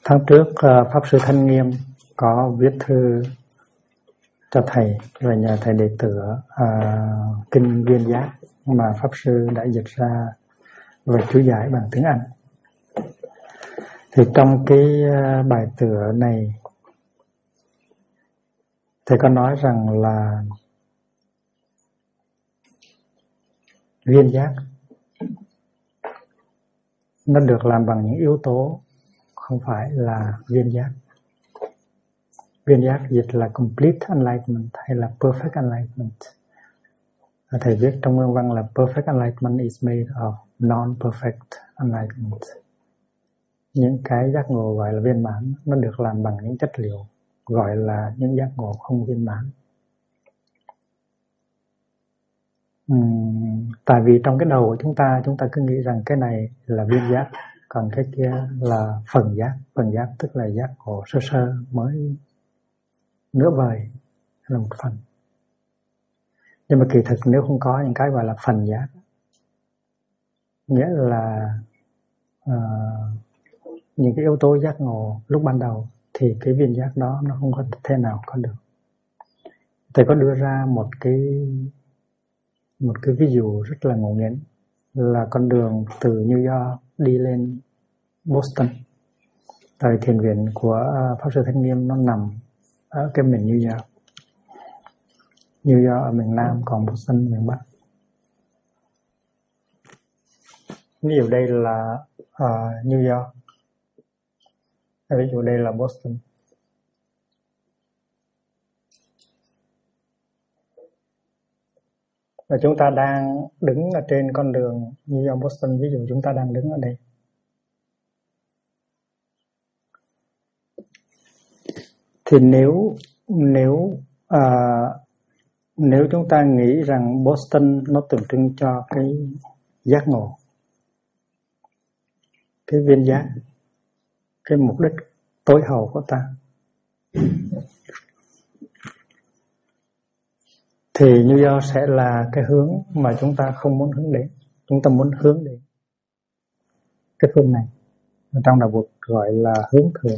Tháng trước Pháp Sư Thanh Nghiêm có viết thư cho thầy và nhờ thầy đệ tử kinh Viên Giác mà Pháp Sư đã dịch ra và chú giải bằng tiếng Anh. Thì trong cái bài tựa này thầy có nói rằng là viên giác nó được làm bằng những yếu tố, không phải là viên giác. Viên giác dịch là complete enlightenment hay là perfect enlightenment. Thầy viết trong nguyên văn là perfect enlightenment is made of non-perfect enlightenment. Những cái giác ngộ gọi là viên mãn nó được làm bằng những chất liệu gọi là những giác ngộ không viên mãn. Tại vì trong cái đầu của chúng ta cứ nghĩ rằng cái này là viên giác, còn cái kia là phần giác. Phần giác tức là giác ngộ sơ sơ mới nửa vời là một phần. Nhưng mà kỳ thực nếu không có những cái gọi là phần giác, nghĩa là những cái yếu tố giác ngộ lúc ban đầu, thì cái viên giác đó nó không có thể nào có được. Thầy có đưa ra một cái ví dụ rất là ngộ nghĩnh, là con đường từ New York đi lên Boston. Thời thiền viện của Pháp Sư Thanh Nghiêm nó nằm ở cái miền New York. New York ở miền Nam, còn Boston miền Bắc. Ví dụ đây là New York, ví dụ đây là Boston. Và chúng ta đang đứng ở trên con đường New York Boston, ví dụ chúng ta đang đứng ở đây. Thì nếu chúng ta nghĩ rằng Boston nó tượng trưng cho cái giác ngộ, cái viên giác, cái mục đích tối hậu của ta, thì New York sẽ là cái hướng mà chúng ta không muốn hướng đến. Chúng ta muốn hướng đến cái phương này, trong đạo Phật gọi là hướng thượng,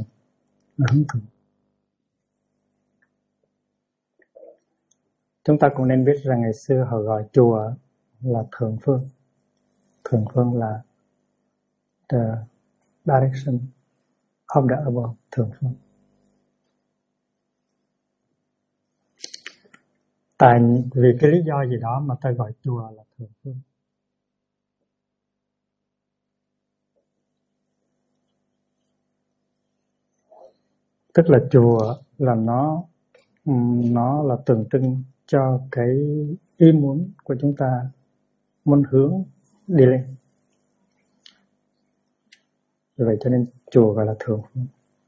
Chúng ta cũng nên biết rằng ngày xưa họ gọi chùa là thượng phương. Thượng phương là the direction of the above, thượng phương. Tại vì cái lý do gì đó mà ta gọi chùa là thượng phương. Tức là chùa là nó là tượng trưng cho cái ý muốn của chúng ta, muốn hướng đi lên. Vì vậy cho nên chùa gọi là thượng phương.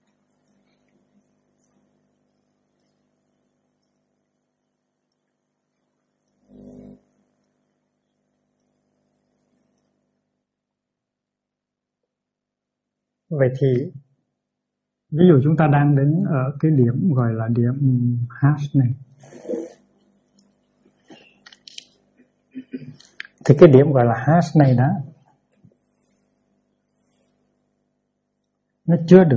Vậy thì ví dụ chúng ta đang đứng ở cái điểm gọi là điểm hash này. Thì cái điểm gọi là hash này đó, nó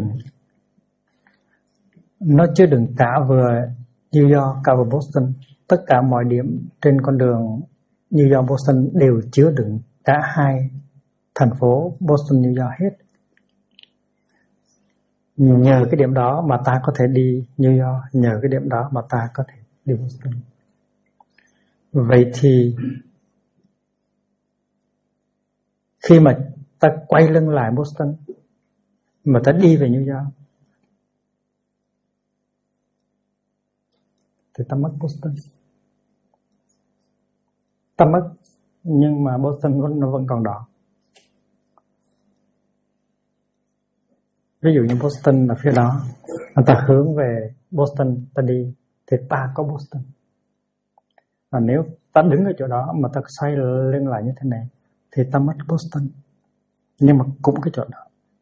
chứa đựng cả vừa New York cả vừa Boston. Tất cả mọi điểm trên con đường New York Boston đều chứa đựng cả hai thành phố Boston New York hết. Nhờ cái điểm đó mà ta có thể đi New York, nhờ cái điểm đó mà ta có thể đi Boston. Vậy thì khi mà ta quay lưng lại Boston mà ta đi về New York thì ta mất Boston. Ta mất, nhưng mà Boston nó vẫn còn đỏ. Ví dụ như Boston là phía đó, ta hướng về Boston, ta đi thì ta có Boston. Và nếu ta đứng ở chỗ đó mà ta xoay lưng lại như thế này thì ta mất Boston, nhưng mà cũng cái chỗ đó.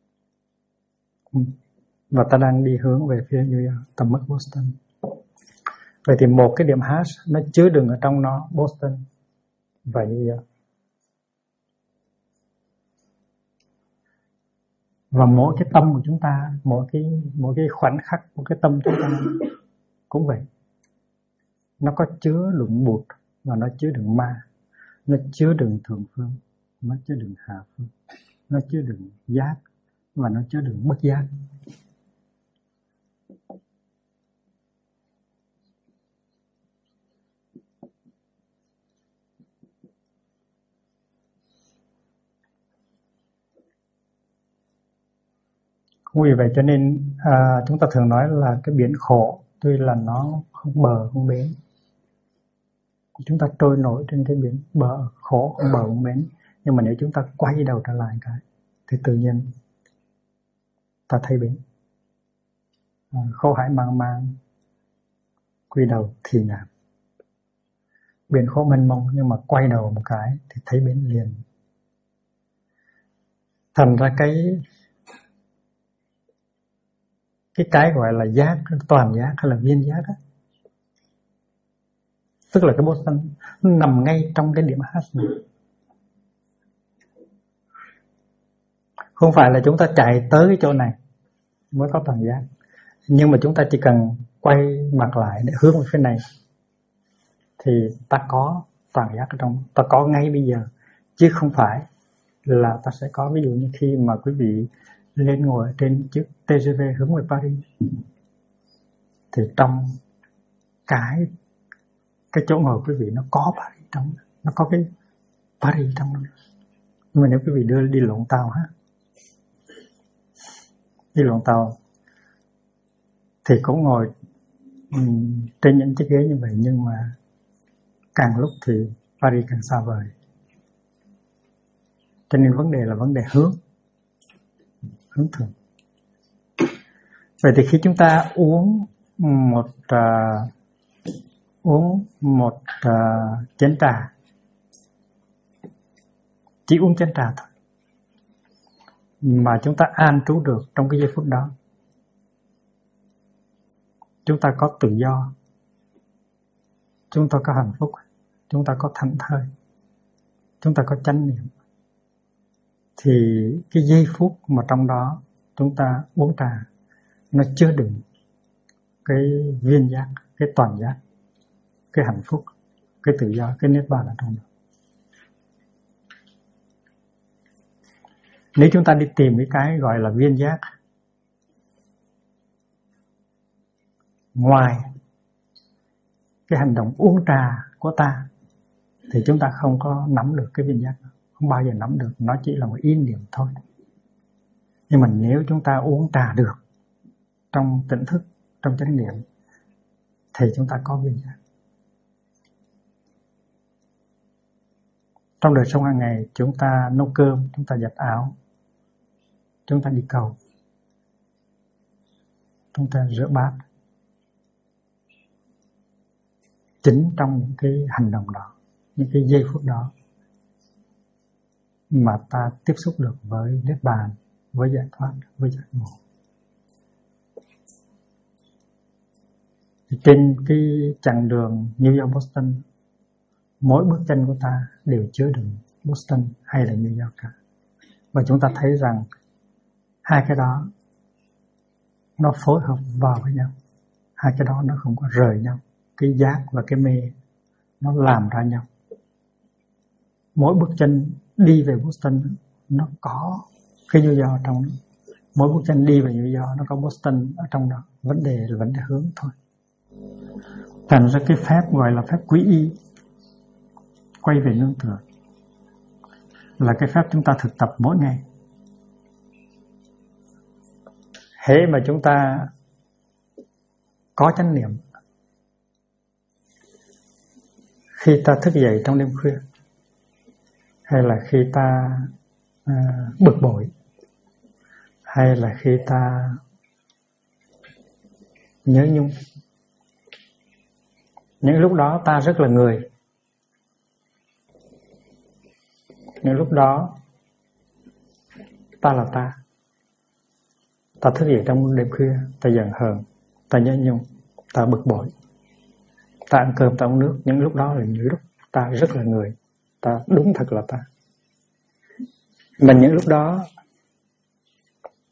Và ta đang đi hướng về phía New York, ta mất Boston. Vậy thì một cái điểm hash nó chứa đựng ở trong nó Boston và New York. Và mỗi cái tâm của chúng ta, mỗi cái khoảnh khắc của cái tâm chúng ta cũng vậy. Nó có chứa đựng bụt và nó chứa đựng ma, nó chứa đựng thượng phương, nó chứa đựng hạ phương, nó chứa đựng giác và nó chứa đựng bất giác. Vì vậy cho nên chúng ta thường nói là cái biển khổ tuy là nó không bờ không bến, chúng ta trôi nổi trên cái biển bờ khổ không bờ không bến, nhưng mà nếu chúng ta quay đầu trở lại cái thì tự nhiên ta thấy bến. Khổ hải mang mang, quy đầu thì ngàn. Biển khổ mênh mông nhưng mà quay đầu một cái thì thấy bến liền. Thành ra cái gọi là giác, toàn giác hay là viên giác á, tức là cái bố sanh nó nằm ngay trong cái điểm H này. Không phải là chúng ta chạy tới cái chỗ này mới có toàn giác, nhưng mà chúng ta chỉ cần quay mặt lại để hướng về phía này thì ta có toàn giác ở trong, ta có ngay bây giờ, chứ không phải là ta sẽ có. Ví dụ như khi mà quý vị lên ngồi trên chiếc TGV hướng về Paris thì trong cái chỗ ngồi quý vị nó có Paris trong, nó có cái Paris trong đó. Nhưng mà nếu quý vị đi lộn tàu đi lộn tàu thì cũng ngồi trên những chiếc ghế như vậy, nhưng mà càng lúc thì Paris càng xa vời. Cho nên vấn đề là vấn đề hướng thượng. Vậy thì khi chúng ta uống một chén trà, chỉ uống chén trà thôi, mà chúng ta an trú được trong cái giây phút đó, chúng ta có tự do, chúng ta có hạnh phúc, chúng ta có thảnh thơi, chúng ta có chánh niệm, thì cái giây phút mà trong đó chúng ta uống trà nó chứa đựng cái viên giác, cái toàn giác, cái hạnh phúc, cái tự do, cái niết bàn ở trong đó. Nếu chúng ta đi tìm cái gọi là viên giác ngoài cái hành động uống trà của ta thì chúng ta không có nắm được cái viên giác đó, không bao giờ nắm được, nó chỉ là một ý niệm thôi. Nhưng mà nếu chúng ta uống trà được trong tỉnh thức, trong chánh niệm thì chúng ta có viên giác. Trong đời sống hàng ngày, chúng ta nấu cơm, chúng ta giặt áo, chúng ta đi cầu, chúng ta rửa bát. Chính trong những cái hành động đó, những cái giây phút đó mà ta tiếp xúc được với niết bàn, với giải thoát, với giác ngộ. Trên cái chặng đường New York Boston, mỗi bước chân của ta đều chứa đựng Boston hay là New York cả. Và chúng ta thấy rằng hai cái đó nó phối hợp vào với nhau, hai cái đó nó không có rời nhau. Cái giác và cái mê nó làm ra nhau. Mỗi bước chân đi về Boston nó có cái New York trong đó. Mỗi bước chân đi về New York nó có Boston ở trong đó. Vấn đề là vấn đề hướng thôi. Thành ra cái phép gọi là phép quý y, quay về nương tựa, là cái phép chúng ta thực tập mỗi ngày. Hễ mà chúng ta có chánh niệm, khi ta thức dậy trong đêm khuya, hay là khi ta bực bội, hay là khi ta nhớ nhung, những lúc đó ta rất là người. Những lúc đó ta là ta. Ta thức dậy trong đêm khuya, ta giận hờn, ta nhớ nhung, ta bực bội, ta ăn cơm, ta uống nước. Những lúc đó là những lúc ta rất là người, ta đúng thật là ta. Mà những lúc đó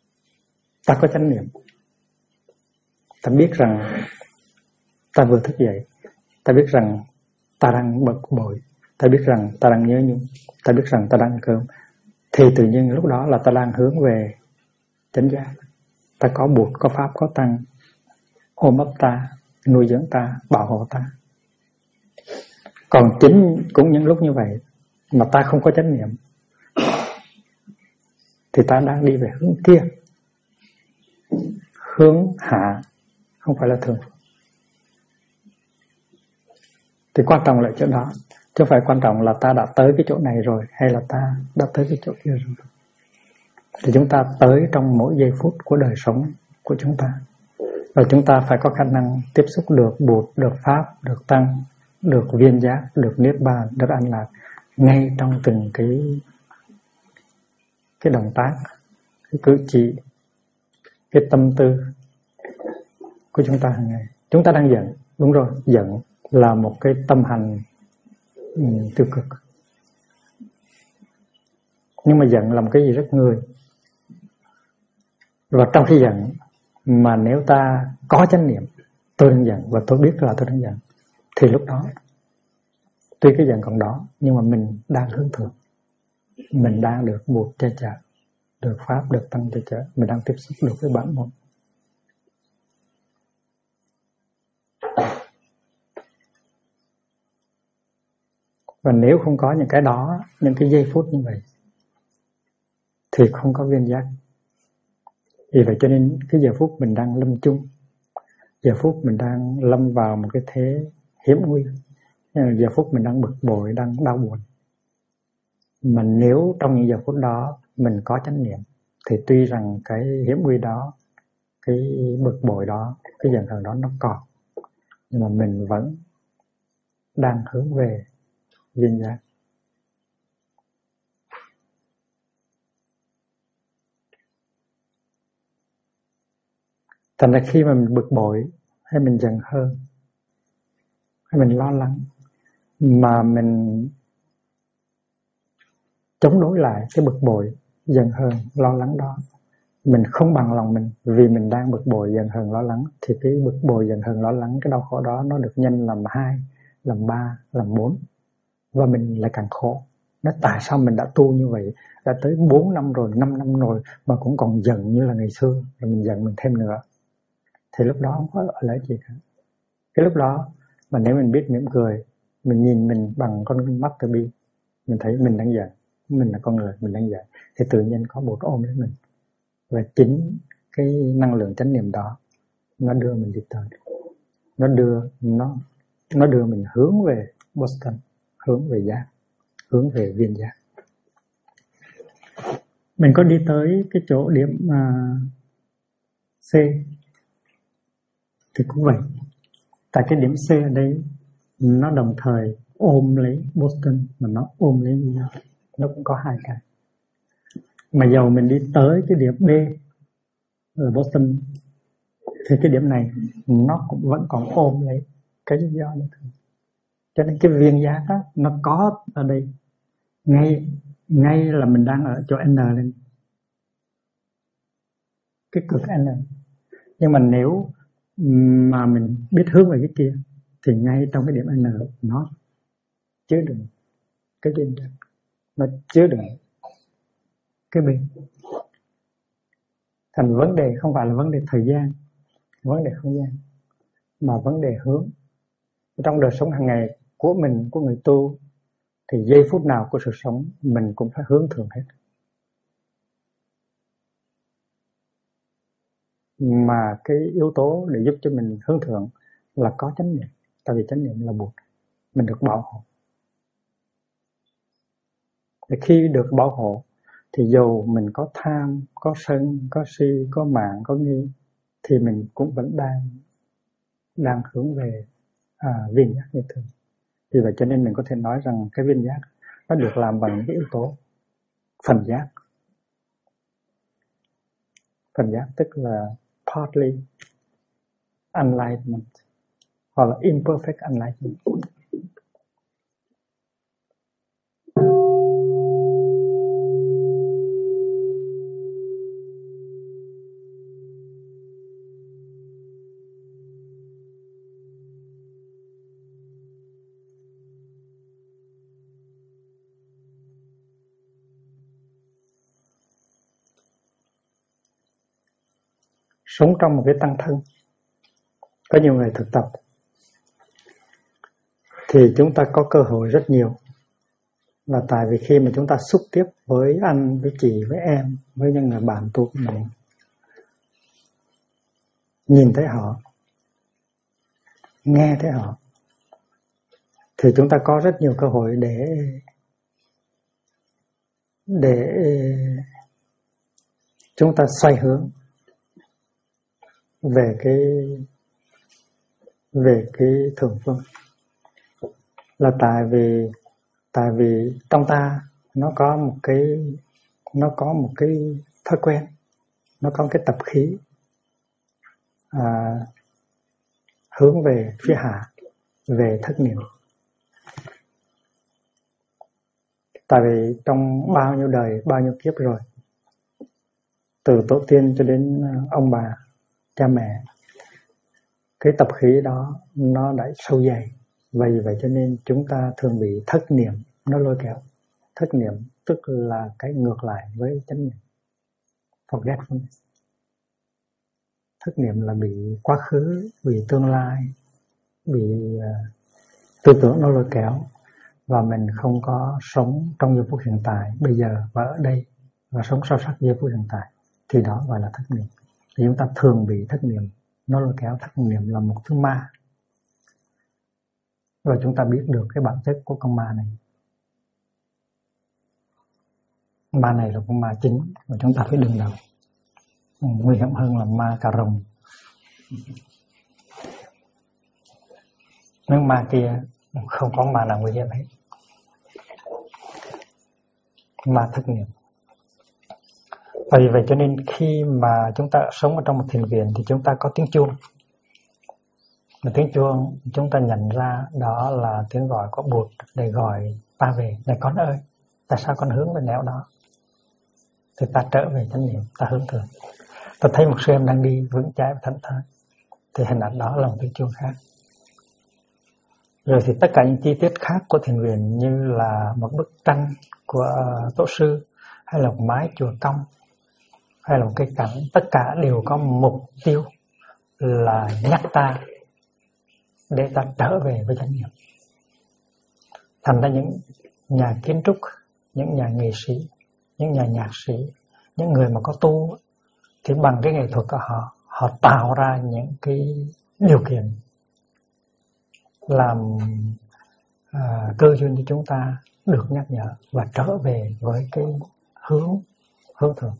Ta có chánh niệm, ta biết rằng ta vừa thức dậy, ta biết rằng ta đang bực bội, ta biết rằng ta đang nhớ nhung, ta biết rằng ta đang ăn cơm, thì tự nhiên lúc đó là ta đang hướng về chánh giác. Ta có Bụt, có Pháp, có Tăng ôm ấp ta, nuôi dưỡng ta, bảo hộ ta. Còn chính cũng những lúc như vậy mà ta không có chánh niệm thì ta đang đi về hướng kia, hướng hạ, không phải là thường. Thì quan trọng là chỗ đó, chứ không phải quan trọng là ta đã tới cái chỗ này rồi hay là ta đã tới cái chỗ kia rồi. Thì chúng ta tới trong mỗi giây phút của đời sống của chúng ta. Và chúng ta phải có khả năng tiếp xúc được Bụt, được Pháp, được Tăng, được viên giác, được Niết Bàn, được an lạc ngay trong từng cái động tác, cái cử chỉ, cái tâm tư của chúng ta hàng ngày. Chúng ta đang giận, đúng rồi, giận là một cái tâm hành tiêu cực. Nhưng mà giận là một cái gì rất người. Và trong khi giận mà nếu ta có chánh niệm, tôi đang giận và tôi biết là tôi đang giận, thì lúc đó tuy cái giận còn đó nhưng mà mình đang hướng thượng, mình đang được Bụt che chở, được Pháp, được Tăng che chở, mình đang tiếp xúc được với bản môn. Và nếu không có những cái đó, những cái giây phút như vậy thì không có viên giác. Vì vậy cho nên cái giờ phút mình đang lâm chung, giờ phút mình đang lâm vào một cái thế hiểm nguy, giờ phút mình đang bực bội, đang đau buồn, mà nếu trong những giờ phút đó mình có chánh niệm thì tuy rằng cái hiểm nguy đó, cái bực bội đó, cái giận hờn đó nó còn, nhưng mà mình vẫn đang hướng về viên giác. Thành ra khi mà mình bực bội hay mình giận hờn hay mình lo lắng mà mình chống đối lại cái bực bội, giận hờn, lo lắng đó, mình không bằng lòng mình vì mình đang bực bội, giận hờn, lo lắng, thì cái bực bội, giận hờn, lo lắng, cái đau khổ đó nó được nhân làm 2, làm 3, làm 4 và mình lại càng khổ. Nó tại sao mình đã tu như vậy, đã tới 4 năm rồi, 5 năm rồi mà cũng còn giận như là ngày xưa, rồi mình giận mình thêm nữa. Thì lúc đó không có gọi là gì cả. Cái lúc đó mà nếu mình biết mỉm cười, mình nhìn mình bằng con mắt từ bi, mình thấy mình đang giận, mình là con người, mình đang giận, thì tự nhiên có Bụt ôm lấy mình. Và chính cái năng lượng chánh niệm đó nó đưa mình đi tới, nó đưa mình hướng về Boston, hướng về giác, hướng về viên giác. Mình có đi tới cái chỗ điểm C thì cũng vậy. Tại cái điểm C ở đây nó đồng thời ôm lấy Boston mà nó ôm lấy viên giác, nó cũng có hai cái. Mà dầu mình đi tới cái điểm B ở Boston thì cái điểm này nó cũng vẫn còn ôm lấy cái lý do như thế. Cho nên cái viên giác á, nó có ở đây, ngay là mình đang ở chỗ N lên, cái cực N. Nhưng mà nếu mà mình biết hướng về cái kia thì ngay trong cái điểm N nó chứa đựng cái viên giác, nó chứa đựng cái bên. Thành vấn đề không phải là vấn đề thời gian, vấn đề không gian, mà vấn đề hướng. Trong đời sống hàng ngày của mình, của người tu, thì giây phút nào của sự sống mình cũng phải hướng thượng hết. Mà cái yếu tố để giúp cho mình hướng thượng là có chánh niệm. Tại vì chánh niệm là Bụt, mình được bảo hộ. Thì khi được bảo hộ thì dù mình có tham, có sân, có si, có mạn, có nghi, thì mình cũng vẫn đang hướng về viên giác như thường. Vì vậy cho nên mình có thể nói rằng cái viên giác nó được làm bằng cái yếu tố phần giác. Phần giác tức là partly enlightenment hoặc là imperfect enlightenment. sống trong một cái tăng thân. Có nhiều người thực tập thì chúng ta có cơ hội rất nhiều, là tại vì khi mà chúng ta xúc tiếp với anh, với chị, với em, với những người bạn tu của mình, nhìn thấy họ, nghe thấy họ, thì chúng ta có rất nhiều cơ hội để chúng ta xoay hướng về cái thượng phương. Là tại vì trong ta nó có một cái thói quen, nó có cái tập khí hướng về phía hạ, về thất niệm. Tại vì trong bao nhiêu đời, bao nhiêu kiếp rồi, từ tổ tiên cho đến ông bà, cha mẹ, cái tập khí đó nó đã sâu dày. Vậy cho nên chúng ta thường bị thất niệm nó lôi kéo. Thất niệm tức là cái ngược lại với chánh niệm, forgetfulness. Thất niệm là bị quá khứ, bị tương lai, bị tư tưởng nó lôi kéo, và mình không có sống trong giây phút hiện tại, bây giờ và ở đây, và sống sâu sắc giây phút hiện tại, thì đó gọi là thất niệm. Thì chúng ta thường bị thất niệm nó lôi kéo. Thất niệm là một thứ ma, và chúng ta biết được cái bản chất của con ma này. Ma này là con ma chính, và chúng ta phải đương đầu. Nguy hiểm hơn là ma cà rồng. Nếu ma kia không có ma nào nguy hiểm hết. Ma thất niệm. Và vì vậy cho nên khi mà chúng ta sống ở trong một thiền viện thì chúng ta có tiếng chuông. Mà tiếng chuông chúng ta nhận ra đó là tiếng gọi của Bụt để gọi ta về. Này con ơi, tại sao con hướng về nẻo đó? Thì ta trở về chánh niệm, ta hướng thượng. Ta thấy một sư em đang đi vững chãi và thảnh thơi, thì hình ảnh đó là một tiếng chuông khác. Rồi thì tất cả những chi tiết khác của thiền viện, như là một bức tranh của tổ sư, hay là một mái chùa cong, hay là một cái cảnh, tất cả đều có mục tiêu là nhắc ta để ta trở về với chánh niệm. Thành ra những nhà kiến trúc, những nhà nghệ sĩ, những nhà nhạc sĩ, những người mà có tu, thì bằng cái nghệ thuật của họ tạo ra những cái điều kiện làm cơ duyên cho chúng ta được nhắc nhở và trở về với cái hướng thượng.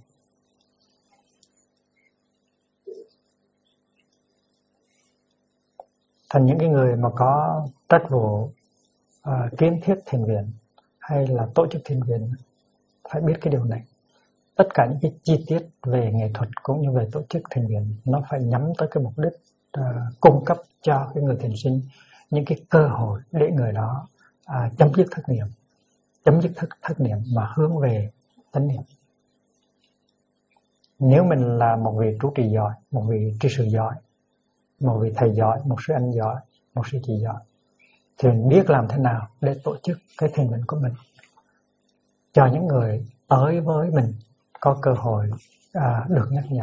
Thành những cái người mà có trách vụ kiến thiết thiền viện hay là tổ chức thiền viện phải biết cái điều này. Tất cả những cái chi tiết về nghệ thuật cũng như về tổ chức thiền viện nó phải nhắm tới cái mục đích cung cấp cho cái người thiền sinh những cái cơ hội để người đó chấm dứt thất niệm mà hướng về chánh niệm. Nếu mình là một vị trụ trì giỏi, một vị tri sự giỏi, một vị thầy giỏi, một sư anh giỏi, một sư chị giỏi, thì mình biết làm thế nào để tổ chức cái thiền viện của mình cho những người tới với mình có cơ hội được nhắc nhở.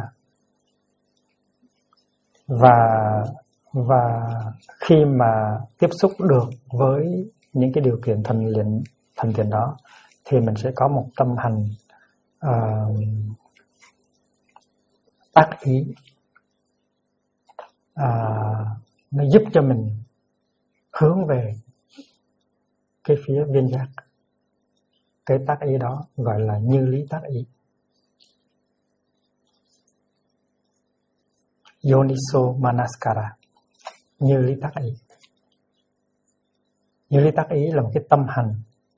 Và khi mà tiếp xúc được với những cái điều kiện thành thiền đó, thì mình sẽ có một tâm hành tác ý, nó giúp cho mình hướng về cái phía viên giác. Cái tác ý đó gọi là như lý tác ý. Yoniso Manaskara, như lý tác ý. Như lý tác ý là một cái tâm hành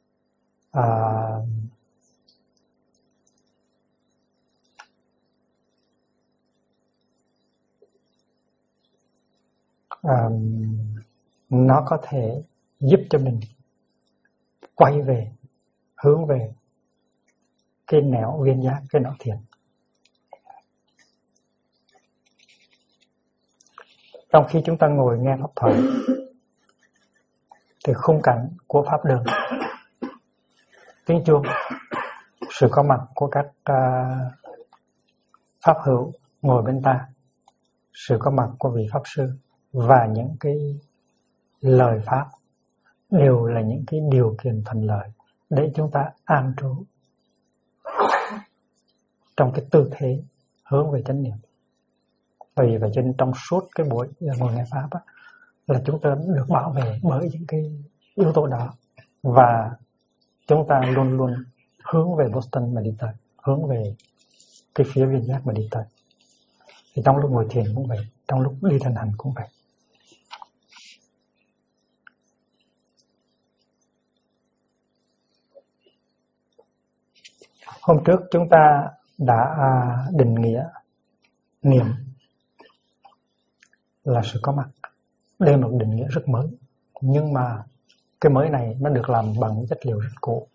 nó có thể giúp cho mình quay về, hướng về cái nẻo viên giác, cái nẻo thiền. Trong khi chúng ta ngồi nghe pháp thoại thì khung cảnh của pháp đường, tiếng chuông, sự có mặt của các pháp hữu ngồi bên ta, sự có mặt của vị Pháp Sư và những cái lời Pháp đều là những cái điều kiện thuận lợi để chúng ta an trú trong cái tư thế hướng về chánh niệm. Vì vậy cho nên trong suốt cái buổi ngồi nghe Pháp á, là chúng ta được bảo vệ bởi những cái yếu tố đó, và chúng ta luôn luôn hướng về Boston mà đi tới, hướng về cái phía viên giác mà đi tới. Thì trong lúc ngồi thiền cũng vậy, trong lúc đi thân hành cũng vậy. Hôm trước chúng ta đã định nghĩa niệm là sự có mặt. Đây là một định nghĩa rất mới, nhưng mà cái mới này nó được làm bằng chất liệu rất cũ.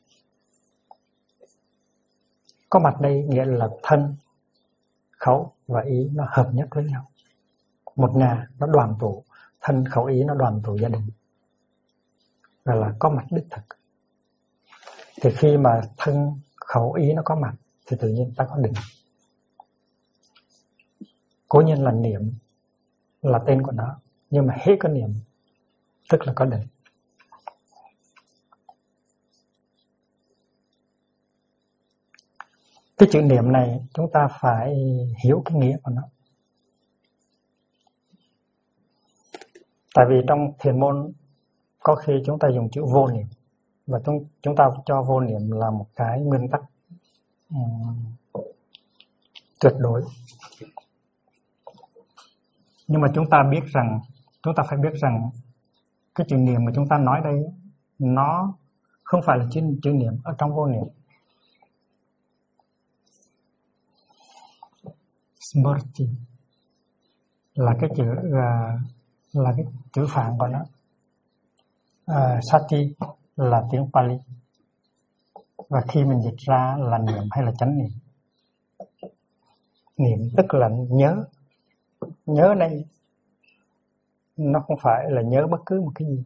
Có mặt đây nghĩa là thân, khẩu và ý nó hợp nhất với nhau. Một nhà nó đoàn tụ, thân, khẩu, ý nó đoàn tụ gia đình, gọi là có mặt đích thực. Thì khi mà thân, khẩu, ý nó có mặt thì tự nhiên ta có định. Cố nhiên là niệm là tên của nó, nhưng mà hết có niệm tức là có định. Cái chữ niệm này chúng ta phải hiểu cái nghĩa của nó. Tại vì trong thiền môn có khi chúng ta dùng chữ vô niệm, và chúng ta cho vô niệm là một cái nguyên tắc tuyệt đối. Nhưng mà chúng ta phải biết rằng cái chữ niệm mà chúng ta nói đây nó không phải là chữ niệm ở trong vô niệm. Smriti là cái chữ Phạn của nó. Sati là tiếng Pali, và khi mình dịch ra là niệm hay là chánh niệm. Niệm tức là nhớ. Nhớ đây nó không phải là nhớ bất cứ một cái gì.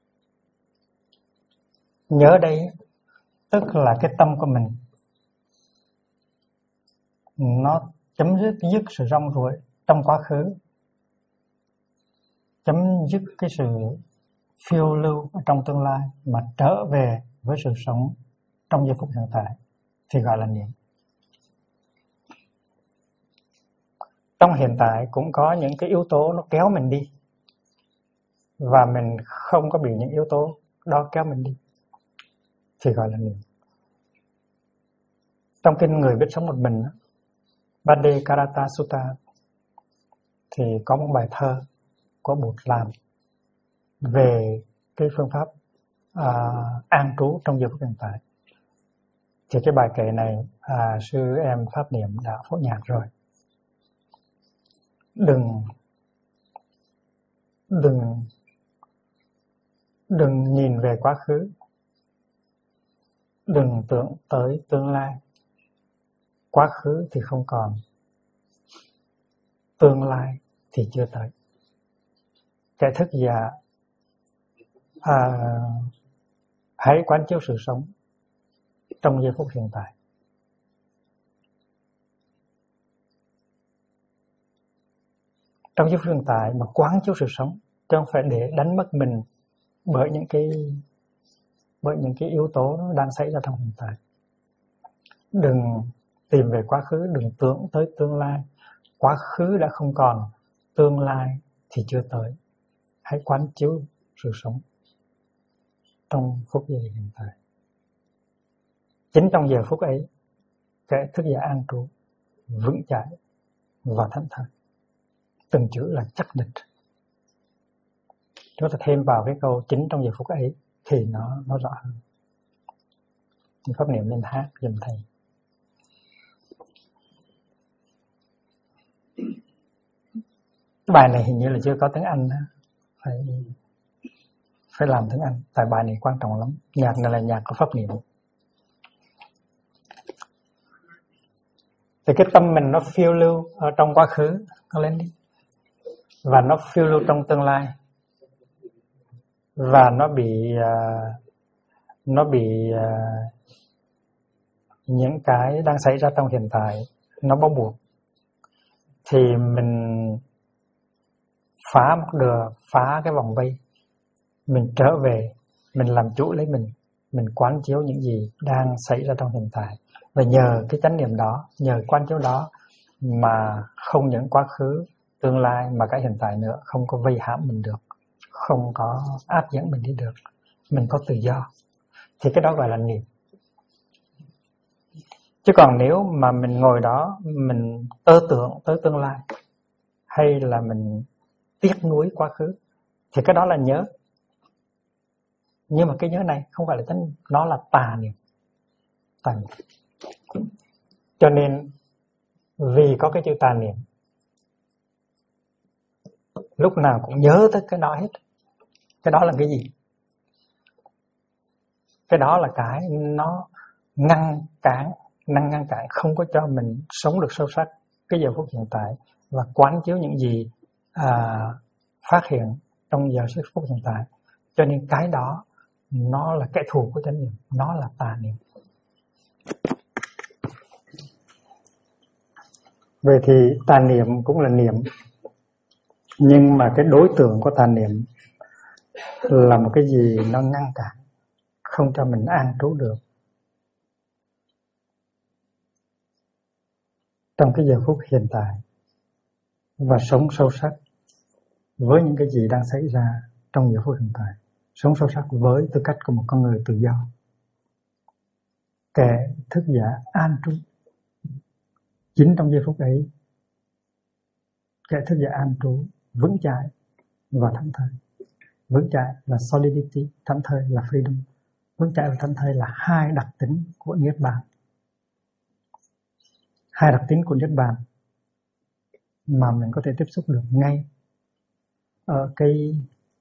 Nhớ đây tức là cái tâm của mình nó chấm dứt sự rong ruổi trong quá khứ, chấm dứt cái sự phiêu lưu ở trong tương lai, mà trở về với sự sống trong giây phút hiện tại thì gọi là niệm. Trong hiện tại cũng có những cái yếu tố nó kéo mình đi, và mình không có bị những yếu tố đó kéo mình đi thì gọi là niệm. Trong kinh Người Biết Sống Một Mình, Bade Karata Sutta, thì có một bài thơ của Bụt làm về cái phương pháp an trú trong giây phút hiện tại. Thì cái bài kệ này sư em Pháp Niệm đã phổ nhạc rồi. Đừng nhìn về quá khứ, đừng tưởng tới tương lai. Quá khứ thì không còn, tương lai thì chưa tới. Kẻ thức già hãy quán chiếu sự sống trong giây phút hiện tại. Trong giây phút hiện tại mà quán chiếu sự sống, chứ không phải để đánh mất mình bởi những cái yếu tố nó đang xảy ra trong hiện tại. Đừng tìm về quá khứ, đừng tưởng tới tương lai. Quá khứ đã không còn, tương lai thì chưa tới. Hãy quán chiếu sự sống trong phút giây hiện tại. Chính trong giờ phút ấy, kẻ thức giả an trú, vững chãi và thảnh thơi. Từng chữ là chắc định. Chúng ta thêm vào cái câu chính trong giờ phút ấy thì nó rõ hơn. Pháp Niệm lên hát giùm thầy. Bài này hình như là chưa có tiếng Anh đó. Phải làm tiếng Anh. Tại bài này quan trọng lắm. Nhạc này là nhạc của Pháp Niệm. Thì cái tâm mình nó phiêu lưu ở trong quá khứ, nó lên đi, và nó phiêu lưu trong tương lai, và nó bị những cái đang xảy ra trong hiện tại nó bó buộc. Thì mình phá cái vòng vây, mình trở về, mình làm chủ lấy mình quán chiếu những gì đang xảy ra trong hiện tại. Và nhờ cái chánh niệm đó, nhờ quán chiếu đó mà không những quá khứ, tương lai mà cả hiện tại nữa không có vây hãm mình được, không có áp dẫn mình đi được, mình có tự do. Thì cái đó gọi là niệm. Chứ còn nếu mà mình ngồi đó mình tơ tưởng tới tương lai, hay là mình tiếc nuối quá khứ, thì cái đó là nhớ. Nhưng mà cái nhớ này không phải là chánh, nó là tà niệm. Tà niệm. Cho nên vì có cái chữ tà niệm, lúc nào cũng nhớ tới cái đó hết. Cái đó là cái gì? Cái đó là cái nó ngăn cản không có cho mình sống được sâu sắc cái giờ phút hiện tại và quán chiếu những gì phát hiện trong giờ phút hiện tại. Cho nên cái đó nó là kẻ thù của chánh niệm, nó là tà niệm. Vậy thì tà niệm cũng là niệm, nhưng mà cái đối tượng của tà niệm là một cái gì nó ngăn cản, không cho mình an trú được trong cái giờ phút hiện tại và sống sâu sắc với những cái gì đang xảy ra trong giờ phút hiện tại, sống sâu sắc với tư cách của một con người tự do, kẻ thức giả an trú. Chính trong giây phút ấy, kẻ thức giả an trú vững chãi và thảnh thơi. Vững chãi là solidity, thảnh thơi là freedom. Vững chãi và thảnh thơi là hai đặc tính của Niết Bàn. Hai đặc tính của Niết Bàn mà mình có thể tiếp xúc được ngay ở cái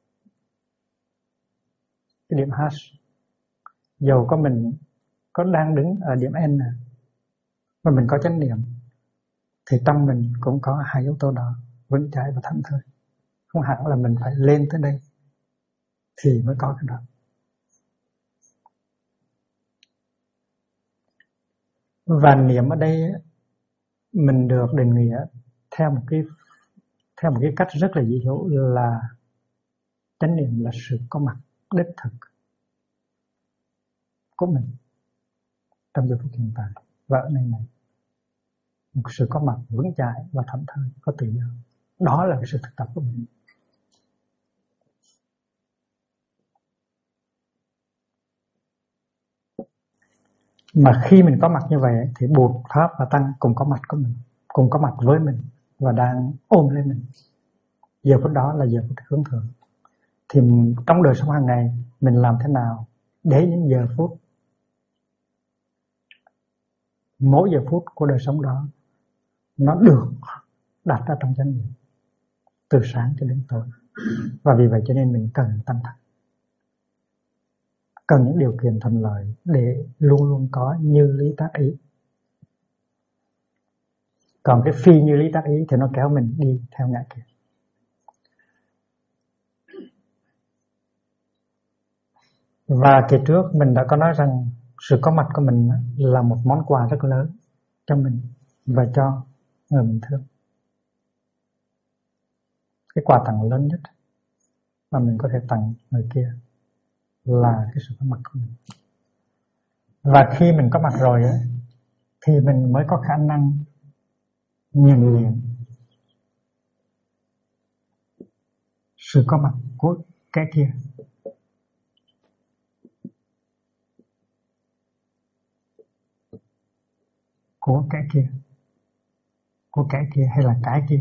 điểm H. Dầu có mình có đang đứng ở điểm N mà mình có chánh niệm, thì trong mình cũng có hai yếu tố đó, vững chãi và thảnh thơi. Không hẳn là mình phải lên tới đây thì mới có cái đó. Và niệm ở đây mình được định nghĩa theo một cái cách rất là dễ hiểu là chánh niệm là sự có mặt đích thực của mình trong giờ phút hiện tại và ở nơi này. Một sự có mặt vững chãi và thảnh thơi, có tự do. Đó là cái sự thực tập của mình. Mà khi mình có mặt như vậy thì Bụt, Pháp và Tăng cùng có mặt của mình, cùng có mặt với mình và đang ôm lên mình. Giờ phút đó là giờ phút hướng thượng. Thì trong đời sống hàng ngày mình làm thế nào để những giờ phút, mỗi giờ phút của đời sống đó nó được đặt ra trong chánh niệm từ sáng cho đến tối. Và vì vậy cho nên mình cần tâm thật, cần những điều kiện thuận lợi để luôn luôn có như lý tác ý. Còn cái phi như lý tác ý thì nó kéo mình đi theo ngã kia. Và kỳ trước mình đã có nói rằng sự có mặt của mình là một món quà rất lớn cho mình và cho người mình thương. Cái quà tặng lớn nhất mà mình có thể tặng người kia là cái sự có mặt của mình. Và khi mình có mặt rồi thì mình mới có khả năng nhận diện sự có mặt của cái kia. Của cái kia, của cái kia hay là cái kia.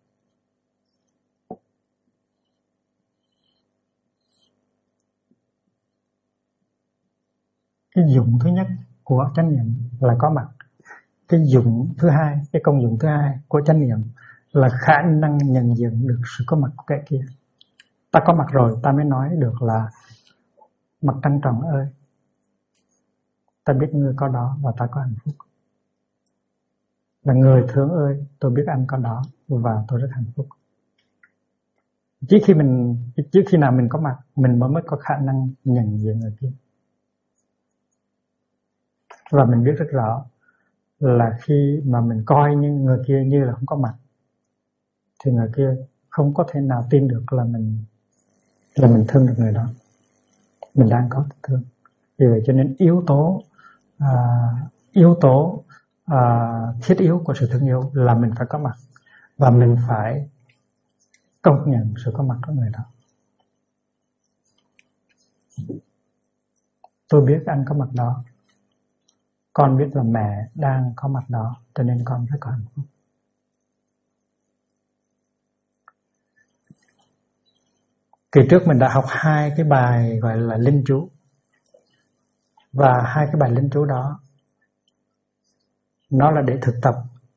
Cái dụng thứ nhất của chánh niệm là có mặt. Cái dụng thứ hai, cái công dụng thứ hai của chánh niệm là khả năng nhận diện được sự có mặt của cái kia. Ta có mặt rồi ta mới nói được là mặt trăng tròn ơi, ta biết ngươi có đó và ta có hạnh phúc. Là người thương ơi, tôi biết anh có đó và tôi rất hạnh phúc. Chỉ khi nào mình có mặt, mình mới có khả năng nhận diện người kia. Và mình biết rất rõ là khi mà mình coi như người kia như là không có mặt, thì người kia không có thể nào tin được là mình thương được người đó, mình đang có thương. Vì vậy cho nên yếu tố thiết yếu của sự thương yêu là mình phải có mặt, và mình phải công nhận sự có mặt của người đó. Tôi biết anh có mặt đó, con biết là mẹ đang có mặt đó, cho nên con rất có hạnh phúc. Kỳ trước mình đã học 2 cái bài gọi là linh chú, và 2 cái bài linh chú đó nó là để thực tập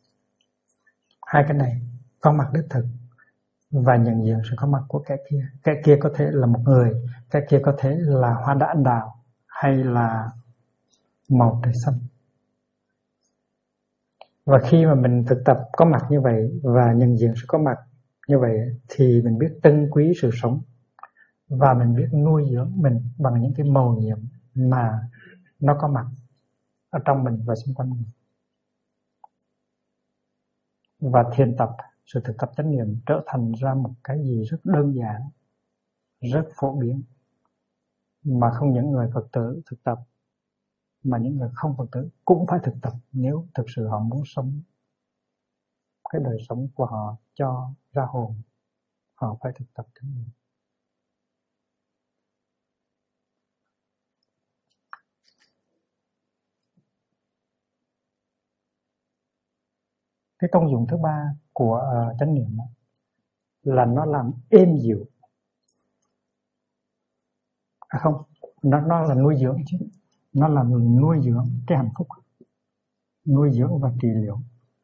2 cái này: có mặt đích thực và nhận diện sự có mặt của kẻ kia. Kẻ kia có thể là một người, kẻ kia có thể là hoa đá anh đào hay là màu trời xanh. Và khi mà mình thực tập có mặt như vậy và nhận diện sự có mặt như vậy thì mình biết trân quý sự sống, và mình biết nuôi dưỡng mình bằng những cái mầu nhiệm mà nó có mặt ở trong mình và xung quanh mình. Và thiền tập, sự thực tập chánh niệm trở thành ra một cái gì rất đơn giản, rất phổ biến, mà không những người Phật tử thực tập mà những người không Phật tử cũng phải thực tập nếu thực sự họ muốn sống cái đời sống của họ cho ra hồn. Họ phải thực tập chánh niệm. Cái công dụng thứ 3 của chánh niệm là nó làm êm dịu. Không, nó là nuôi dưỡng chứ. Nó là nuôi dưỡng cái hạnh phúc, nuôi dưỡng và trị liệu.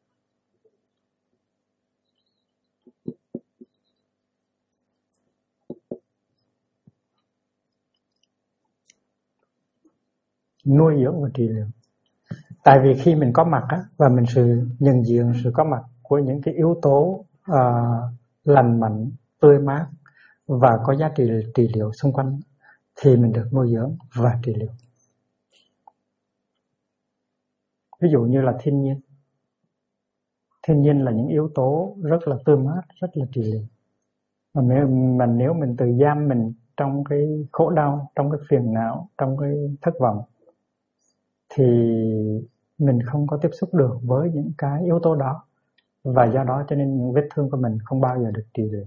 Nuôi dưỡng và trị liệu. Tại vì khi mình có mặt và mình nhận diện sự có mặt của những cái yếu tố lành mạnh, tươi mát và có giá trị trị liệu xung quanh, thì mình được nuôi dưỡng và trị liệu. Ví dụ như là thiên nhiên. Thiên nhiên là những yếu tố rất là tươi mát, rất là trị liệu. Mà nếu mình tự giam mình trong cái khổ đau, trong cái phiền não, trong cái thất vọng, thì mình không có tiếp xúc được với những cái yếu tố đó, và do đó cho nên những vết thương của mình không bao giờ được trị liệu.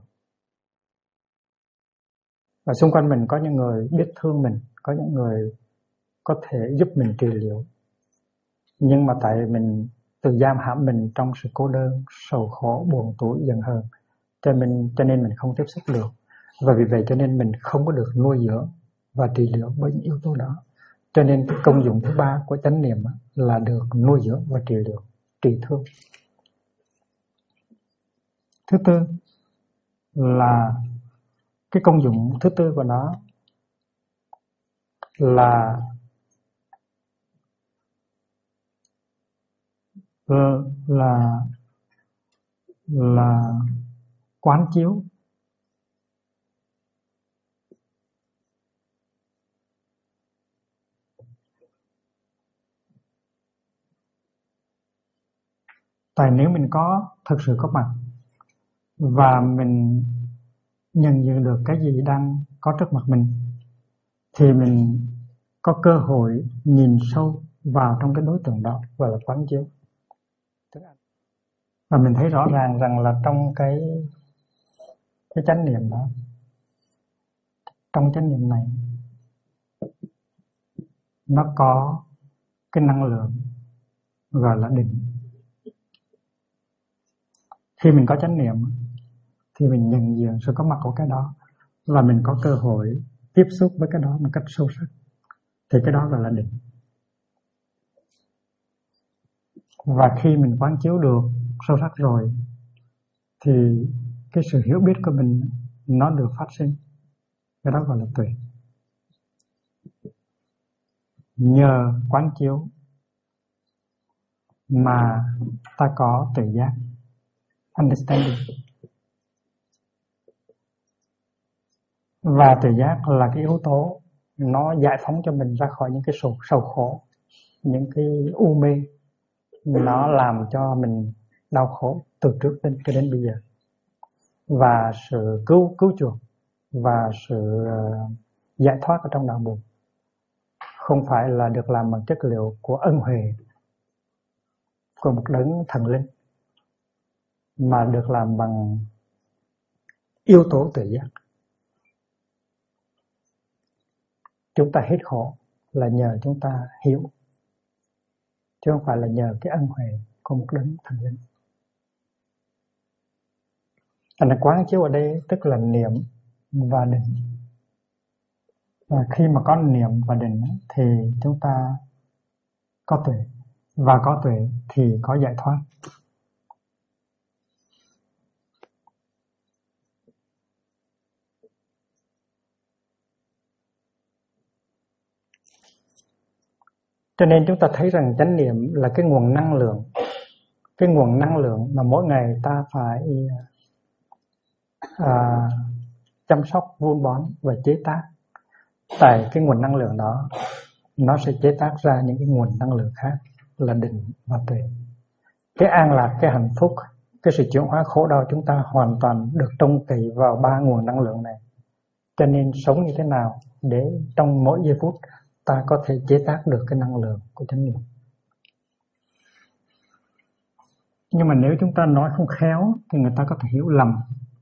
Và xung quanh mình có những người biết thương mình, có những người có thể giúp mình trị liệu, nhưng mà tại mình tự giam hãm mình trong sự cô đơn, sầu khổ, buồn tủi, giận hờn, cho nên mình không tiếp xúc được. Và vì vậy cho nên mình không có được nuôi dưỡng và trị liệu với những yếu tố đó. Cho nên cái công dụng thứ 3 của chánh niệm là được nuôi dưỡng và trị liệu, trị thương. Thứ tư là cái công dụng thứ tư của nó là quán chiếu. Tại nếu mình thực sự có mặt và mình nhận diện được cái gì đang có trước mặt mình, thì mình có cơ hội nhìn sâu vào trong cái đối tượng đó, gọi là quán chiếu. Và mình thấy rõ ràng rằng là trong cái chánh niệm đó, trong chánh niệm này nó có cái năng lượng gọi là định. Khi mình có chánh niệm thì mình nhận diện sự có mặt của cái đó, và mình có cơ hội tiếp xúc với cái đó một cách sâu sắc, thì cái đó gọi là định. Và khi mình quán chiếu được sâu sắc rồi thì cái sự hiểu biết của mình nó được phát sinh, cái đó gọi là tuệ. Nhờ quán chiếu mà ta có tuệ giác, understanding. Và tuệ giác là cái yếu tố nó giải phóng cho mình ra khỏi những cái sầu khổ, những cái u mê, nó làm cho mình đau khổ từ trước cho đến bây giờ. và sự cứu chuộc và sự giải thoát ở trong đau buồn không phải là được làm bằng chất liệu của ân huệ của một đấng thần linh, mà được làm bằng yếu tố tự giác. Chúng ta hết khổ là nhờ chúng ta hiểu, chứ không phải là nhờ cái ân huệ của một đấng thần linh. Thành ra quán chiếu ở đây tức là niệm và định. Và khi mà có niệm và định thì chúng ta có tuệ, và có tuệ thì có giải thoát. Cho nên chúng ta thấy rằng chánh niệm là cái nguồn năng lượng, cái nguồn năng lượng mà mỗi ngày ta phải chăm sóc, vun bón và chế tác. Tại cái nguồn năng lượng đó, nó sẽ chế tác ra những cái nguồn năng lượng khác là định và tuệ. Cái an lạc, cái hạnh phúc, cái sự chuyển hóa khổ đau chúng ta hoàn toàn được trông cậy vào ba nguồn năng lượng này. Cho nên sống như thế nào để trong mỗi giây phút ta có thể chế tác được cái năng lượng của chánh niệm. Nhưng mà nếu chúng ta nói không khéo thì người ta có thể hiểu lầm.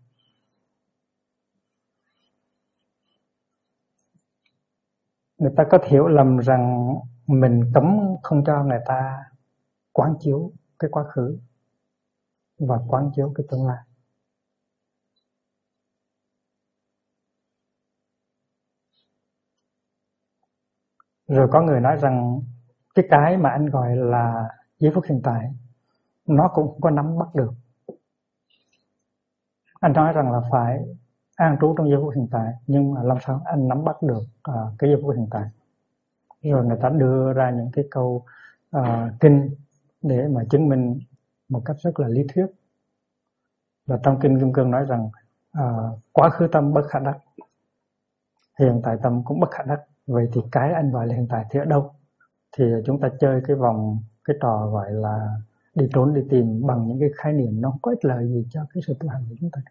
Người ta có thể hiểu lầm rằng mình cấm không cho người ta quán chiếu cái quá khứ và quán chiếu cái tương lai. Rồi có người nói rằng cái mà anh gọi là giây phút hiện tại nó cũng không có nắm bắt được. Anh nói rằng là phải an trú trong giây phút hiện tại, nhưng mà làm sao anh nắm bắt được cái giây phút hiện tại? Rồi người ta đưa ra những cái câu kinh để mà chứng minh một cách rất là lý thuyết. Và trong kinh Kim Cương nói rằng quá khứ tâm bất khả đắc, hiện tại tâm cũng bất khả đắc. Vậy thì cái anh gọi là hiện tại thì ở đâu? Thì chúng ta chơi cái trò gọi là đi trốn đi tìm bằng những cái khái niệm nó không có ích lợi gì cho cái sự tu hành của chúng ta.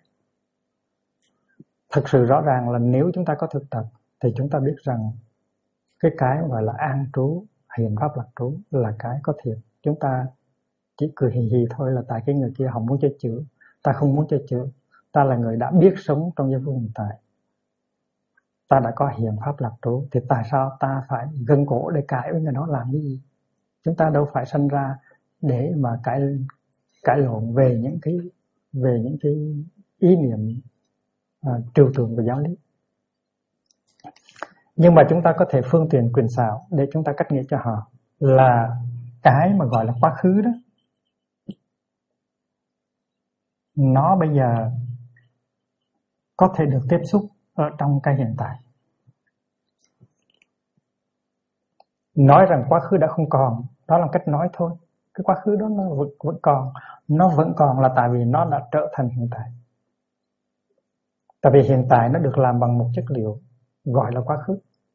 Thật sự rõ ràng là nếu chúng ta có thực tập thì chúng ta biết rằng cái gọi là an trú, hiện pháp lạc trú là cái có thiệt. Chúng ta chỉ cười hì hì thôi là tại cái người kia không muốn chơi chữ. Ta không muốn chơi chữ. Ta là người đã biết sống trong giây phút hiện tại. Ta đã có hiện pháp lạc trú thì tại sao ta phải gân cổ để cãi với người đó làm cái gì? Chúng ta đâu phải sanh ra để mà cãi lộn về những cái ý niệm trừu tượng về giáo lý. Nhưng mà chúng ta có thể phương tiện quyền xảo để chúng ta cách nghĩa cho họ là cái mà gọi là quá khứ đó, nó bây giờ có thể được tiếp xúc ở trong cái hiện tại. Nói rằng quá khứ đã không còn, đó là cách nói thôi. Cái quá khứ đó nó vẫn còn. Nó vẫn còn là tại vì nó đã trở thành hiện tại. Tại vì hiện tại nó được làm bằng một chất liệu gọi là quá khứ.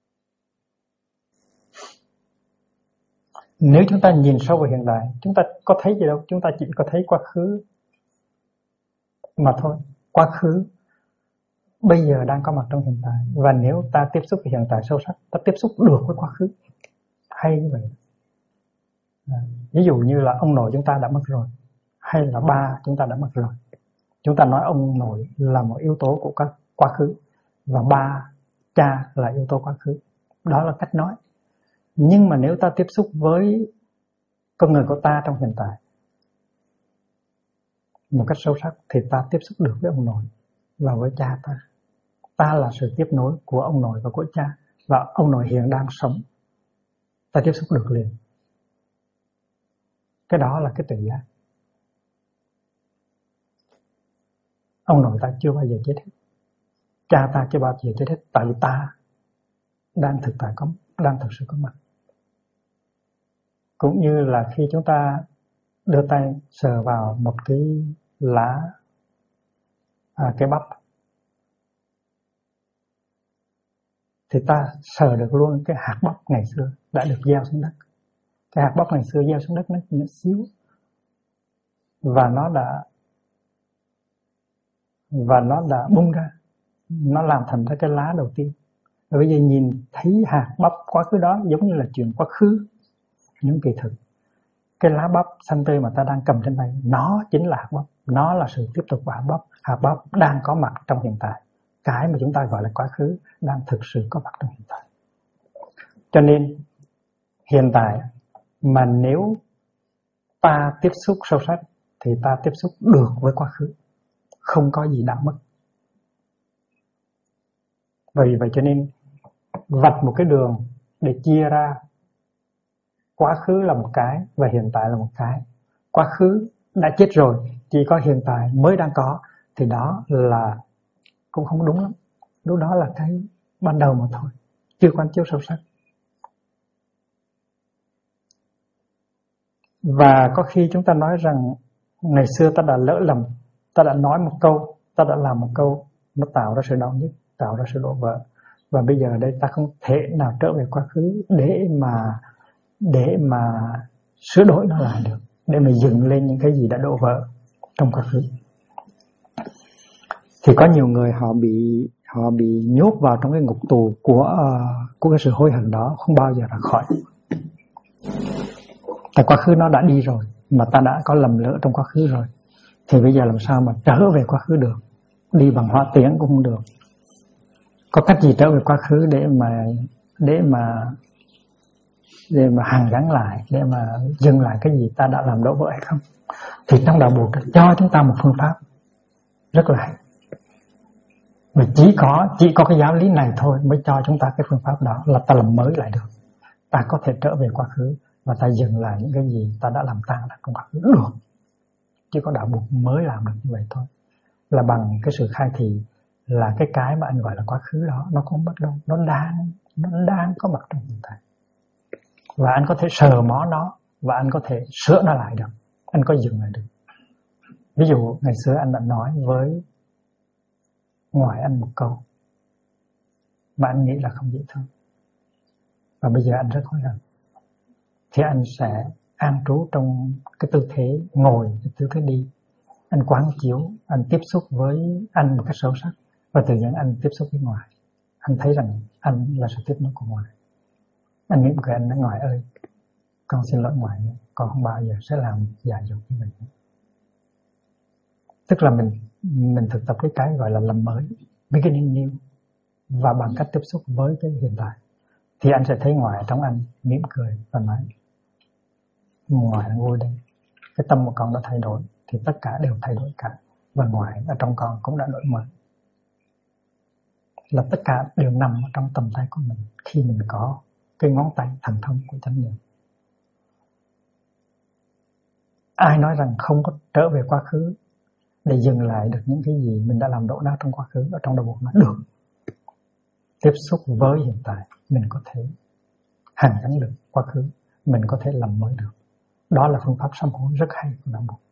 Nếu chúng ta nhìn sâu vào hiện tại, chúng ta có thấy gì đâu, chúng ta chỉ có thấy quá khứ mà thôi. Quá khứ bây giờ đang có mặt trong hiện tại. Và nếu ta tiếp xúc với hiện tại sâu sắc, ta tiếp xúc được với quá khứ. Hay như vậy. Ví dụ như là ông nội chúng ta đã mất rồi, hay là ba chúng ta đã mất rồi. Chúng ta nói ông nội là một yếu tố của các quá khứ, và ba, cha là yếu tố quá khứ. Đó là cách nói. Nhưng mà nếu ta tiếp xúc với con người của ta trong hiện tại một cách sâu sắc thì ta tiếp xúc được với ông nội và với cha ta. Ta là sự tiếp nối của ông nội và của cha, và ông nội hiện đang sống. Ta tiếp xúc được liền. Cái đó là cái tự giác. Ông nội ta chưa bao giờ chết hết, cha ta chưa bao giờ chết hết, tại vì ta đang thực sự có mặt. Cũng như là khi chúng ta đưa tay sờ vào một cái lá cái bắp thì ta sờ được luôn cái hạt bắp ngày xưa đã được gieo xuống đất. Cái hạt bắp ngày xưa gieo xuống đất nó nhỏ xíu, và nó đã và nó đã bung ra, nó làm thành ra cái lá đầu tiên. Rồi bây giờ nhìn thấy hạt bắp quá khứ đó giống như là chuyện quá khứ, nhưng kỳ thực cái lá bắp xanh tươi mà ta đang cầm trên tay, nó chính là hạt bắp, nó là sự tiếp tục của hạt bắp. Hạt bắp đang có mặt trong hiện tại, cái mà chúng ta gọi là quá khứ đang thực sự có mặt trong hiện tại. Cho nên hiện tại mà nếu ta tiếp xúc sâu sắc thì ta tiếp xúc được với quá khứ, không có gì đã mất. Vì vậy cho nên vạch một cái đường để chia ra quá khứ là một cái và hiện tại là một cái. Quá khứ đã chết rồi, chỉ có hiện tại mới đang có, thì đó là cũng không đúng lắm. Lúc đó là cái ban đầu mà thôi, chưa quán chiếu sâu sắc. Và có khi chúng ta nói rằng ngày xưa ta đã lỡ lầm, ta đã nói một câu, ta đã làm một câu, nó tạo ra sự đau nhức, tạo ra sự đổ vỡ. Và bây giờ đây ta không thể nào trở về quá khứ để mà sửa đổi nó lại được, để mà dựng lên những cái gì đã đổ vỡ trong quá khứ. Thì có nhiều người họ bị nhốt vào trong cái ngục tù của cái sự hối hận đó, không bao giờ ra khỏi. Tại quá khứ nó đã đi rồi, mà ta đã có lầm lỡ trong quá khứ rồi, thì bây giờ làm sao mà trở về quá khứ được? Đi bằng hóa tiến cũng không được. Có cách gì trở về quá khứ để mà hàn gắn lại, để mà dừng lại cái gì ta đã làm đổ vỡ hay không? Thì trong đạo Bụt cho chúng ta một phương pháp rất là hay. Mà chỉ có cái giáo lý này thôi mới cho chúng ta cái phương pháp đó, là ta làm mới lại được. Ta có thể trở về quá khứ và ta dừng lại những cái gì ta đã làm tan trong quá khứ được. Chỉ có đạo Bụt mới làm được như vậy thôi. Là bằng cái sự khai thị là cái mà anh gọi là quá khứ đó, nó không mất đâu, nó đang có mặt trong hiện tại. Và anh có thể sờ mó nó, và anh có thể sửa nó lại được, anh có dừng lại được. Ví dụ ngày xưa anh đã nói với ngoại anh một câu mà anh nghĩ là không dễ thương, và bây giờ anh rất hối hận, thì anh sẽ an trú trong cái tư thế ngồi, cái tư thế đi. Anh quán chiếu, anh tiếp xúc với anh một cách sâu sắc, và tự nhiên anh tiếp xúc với ngoại. Anh thấy rằng anh là sự tiếp nối của ngoại. Anh mỉm cười, anh nói: ngoại ơi, con xin lỗi ngoại, con không bao giờ sẽ làm dại dột như mình. Tức là mình thực tập cái gọi là làm mới, beginning new, và bằng cách tiếp xúc với cái hiện tại, thì anh sẽ thấy ngoại trong anh mỉm cười và nói: ngoại đang vui đây, cái tâm của con đã thay đổi, thì tất cả đều thay đổi cả, và ngoại ở trong con cũng đã đổi mới. Là tất cả đều nằm ở trong tầm tay của mình khi mình có cái ngón tay thần thông của chánh niệm. Ai nói rằng không có trở về quá khứ để dừng lại được những cái gì mình đã làm đổ nát trong quá khứ? Ở trong đạo Bụt nói được. Tiếp xúc với hiện tại, mình có thể hàn gắn được quá khứ, mình có thể làm mới được. Đó là phương pháp sám hối rất hay của đạo Bụt.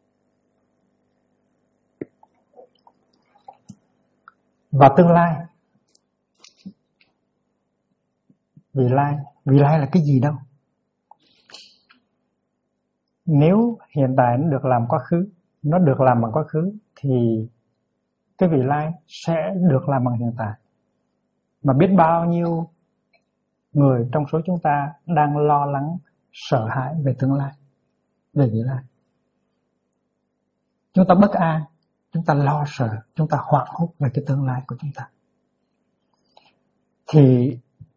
Và tương lai, vị lai là cái gì đâu? Nếu hiện tại nó được làm quá khứ, nó được làm bằng quá khứ, thì cái vị lai sẽ được làm bằng hiện tại. Mà biết bao nhiêu người trong số chúng ta đang lo lắng, sợ hãi về tương lai, về vị lai. Chúng ta bất an, chúng ta lo sợ, chúng ta hoảng hốt về cái tương lai của chúng ta. Thì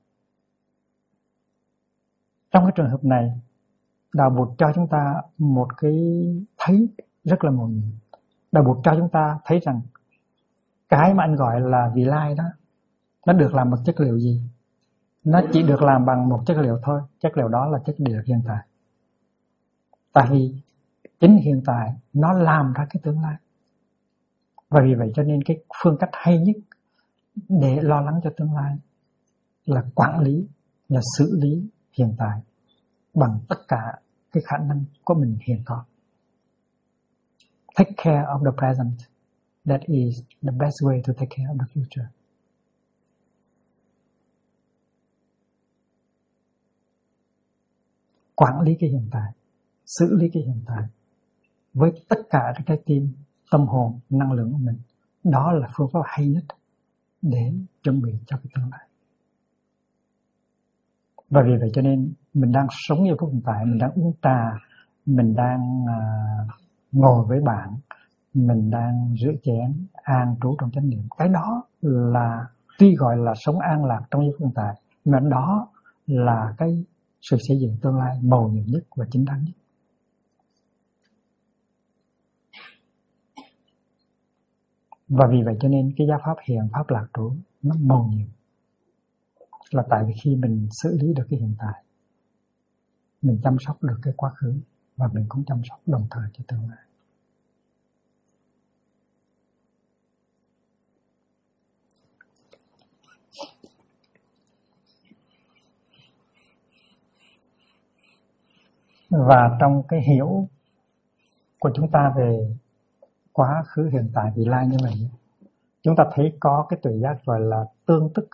trong cái trường hợp này, đạo Bụt cho chúng ta một cái thấy rất là mầu nhiệm. Đạo Bụt cho chúng ta thấy rằng cái mà anh gọi là vị lai đó, nó được làm bằng chất liệu gì? Nó chỉ được làm bằng một chất liệu thôi. Chất liệu đó là chất liệu hiện tại. Tại vì chính hiện tại nó làm ra cái tương lai. Và vì vậy cho nên cái phương cách hay nhất để lo lắng cho tương lai là quản lý, là xử lý hiện tại bằng tất cả cái khả năng của mình hiện có. Take care of the present. That is the best way to take care of the future. Quản lý cái hiện tại, xử lý cái hiện tại với tất cả cái trái tim, tâm hồn, năng lượng của mình, đó là phương pháp hay nhất để chuẩn bị cho cái tương lai. Và vì vậy cho nên mình đang sống như phút hiện tại, mình đang uống trà, mình đang ngồi với bạn, mình đang rửa chén, an trú trong chánh niệm. Cái đó là tuy gọi là sống an lạc trong giây phút hiện tại, mà đó là cái sự xây dựng tương lai mầu nhiệm nhất và chính đáng nhất. Và vì vậy cho nên cái giáo pháp hiện, pháp lạc trú nó mầu nhiệm, là tại vì khi mình xử lý được cái hiện tại, mình chăm sóc được cái quá khứ, và mình cũng chăm sóc đồng thời cho tương lai. Và trong cái hiểu của chúng ta về quá khứ, hiện tại, vị lai như vậy, chúng ta thấy có cái tuệ giác gọi là tương tức.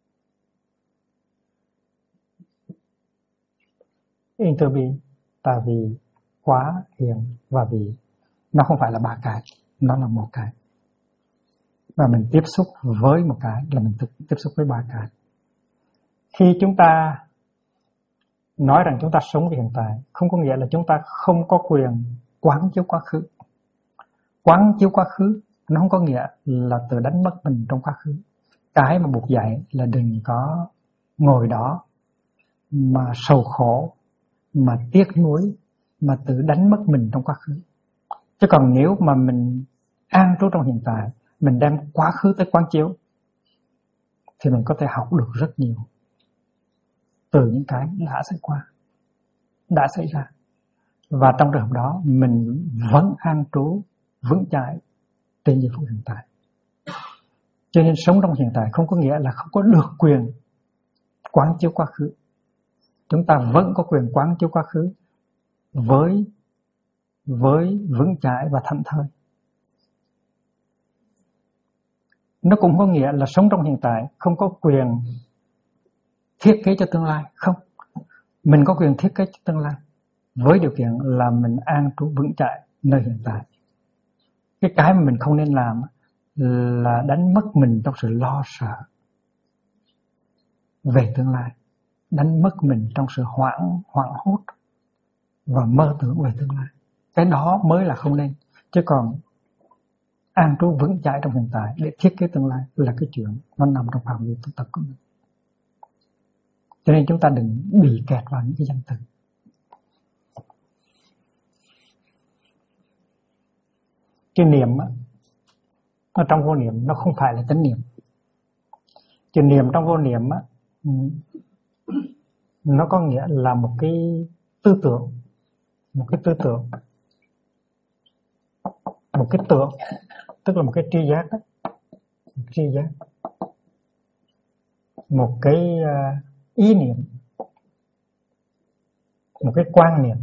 Interbeing, tại vì quá, hiện và vị nó không phải là ba cái, nó là một cái. Và mình tiếp xúc với một cái là mình tiếp xúc với ba cái. Khi chúng ta nói rằng chúng ta sống với hiện tại, không có nghĩa là chúng ta không có quyền quán chiếu quá khứ. Quán chiếu quá khứ nó không có nghĩa là tự đánh mất mình trong quá khứ. Cái mà Bụt dạy là đừng có ngồi đó mà sầu khổ, mà tiếc nuối, mà tự đánh mất mình trong quá khứ. Chứ còn nếu mà mình an trú trong hiện tại, mình đem quá khứ tới quán chiếu, thì mình có thể học được rất nhiều từ những cái đã xảy qua, đã xảy ra. Và trong trường hợp đó mình vẫn an trú vững chãi trên giây phút hiện tại. Cho nên sống trong hiện tại không có nghĩa là không có được quyền quán chiếu quá khứ. Chúng ta vẫn có quyền quán chiếu quá khứ với vững chãi và thảnh thơi. Nó cũng có nghĩa là sống trong hiện tại không có quyền thiết kế cho tương lai. Không, mình có quyền thiết kế cho tương lai với điều kiện là mình an trú vững chãi nơi hiện tại. Cái mà mình không nên làm là đánh mất mình trong sự lo sợ về tương lai, đánh mất mình trong sự hoảng hốt và mơ tưởng về tương lai. Cái đó mới là không nên. Chứ còn an trú vững chãi trong hiện tại để thiết kế tương lai là cái chuyện nó nằm trong phạm vi tu tập của mình. Cho nên chúng ta đừng bị kẹt vào những cái danh từ. Cái niệm á, ở trong vô niệm nó không phải là chánh niệm. Cái niệm trong vô niệm á, nó có nghĩa là một cái tư tưởng, một cái tưởng, tức là một cái tri giác đó. Tri giác, một cái ý niệm, một cái quan niệm.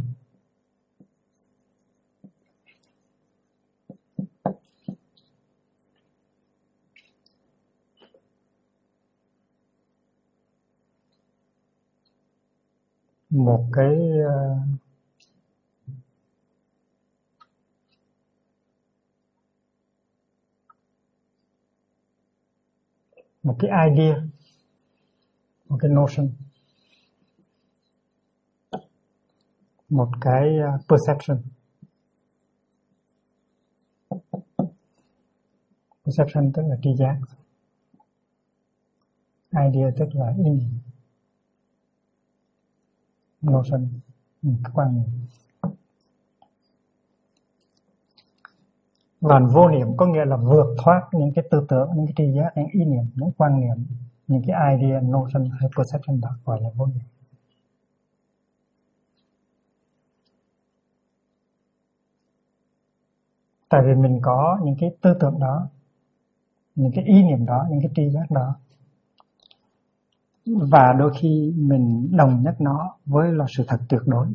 Một cái idea, một cái notion, một cái perception. Perception tức là tri giác, idea tức là ý niệm, notion cái quan niệm. Và vô niệm có nghĩa là vượt thoát những cái tư tưởng, những cái tri giác, những ý niệm, những quan niệm, những cái idea, notion hay perception đó gọi là vô niệm. Tại vì mình có những cái tư tưởng đó, những cái ý niệm đó, những cái tri giác đó, và đôi khi mình đồng nhất nó với là sự thật tuyệt đối,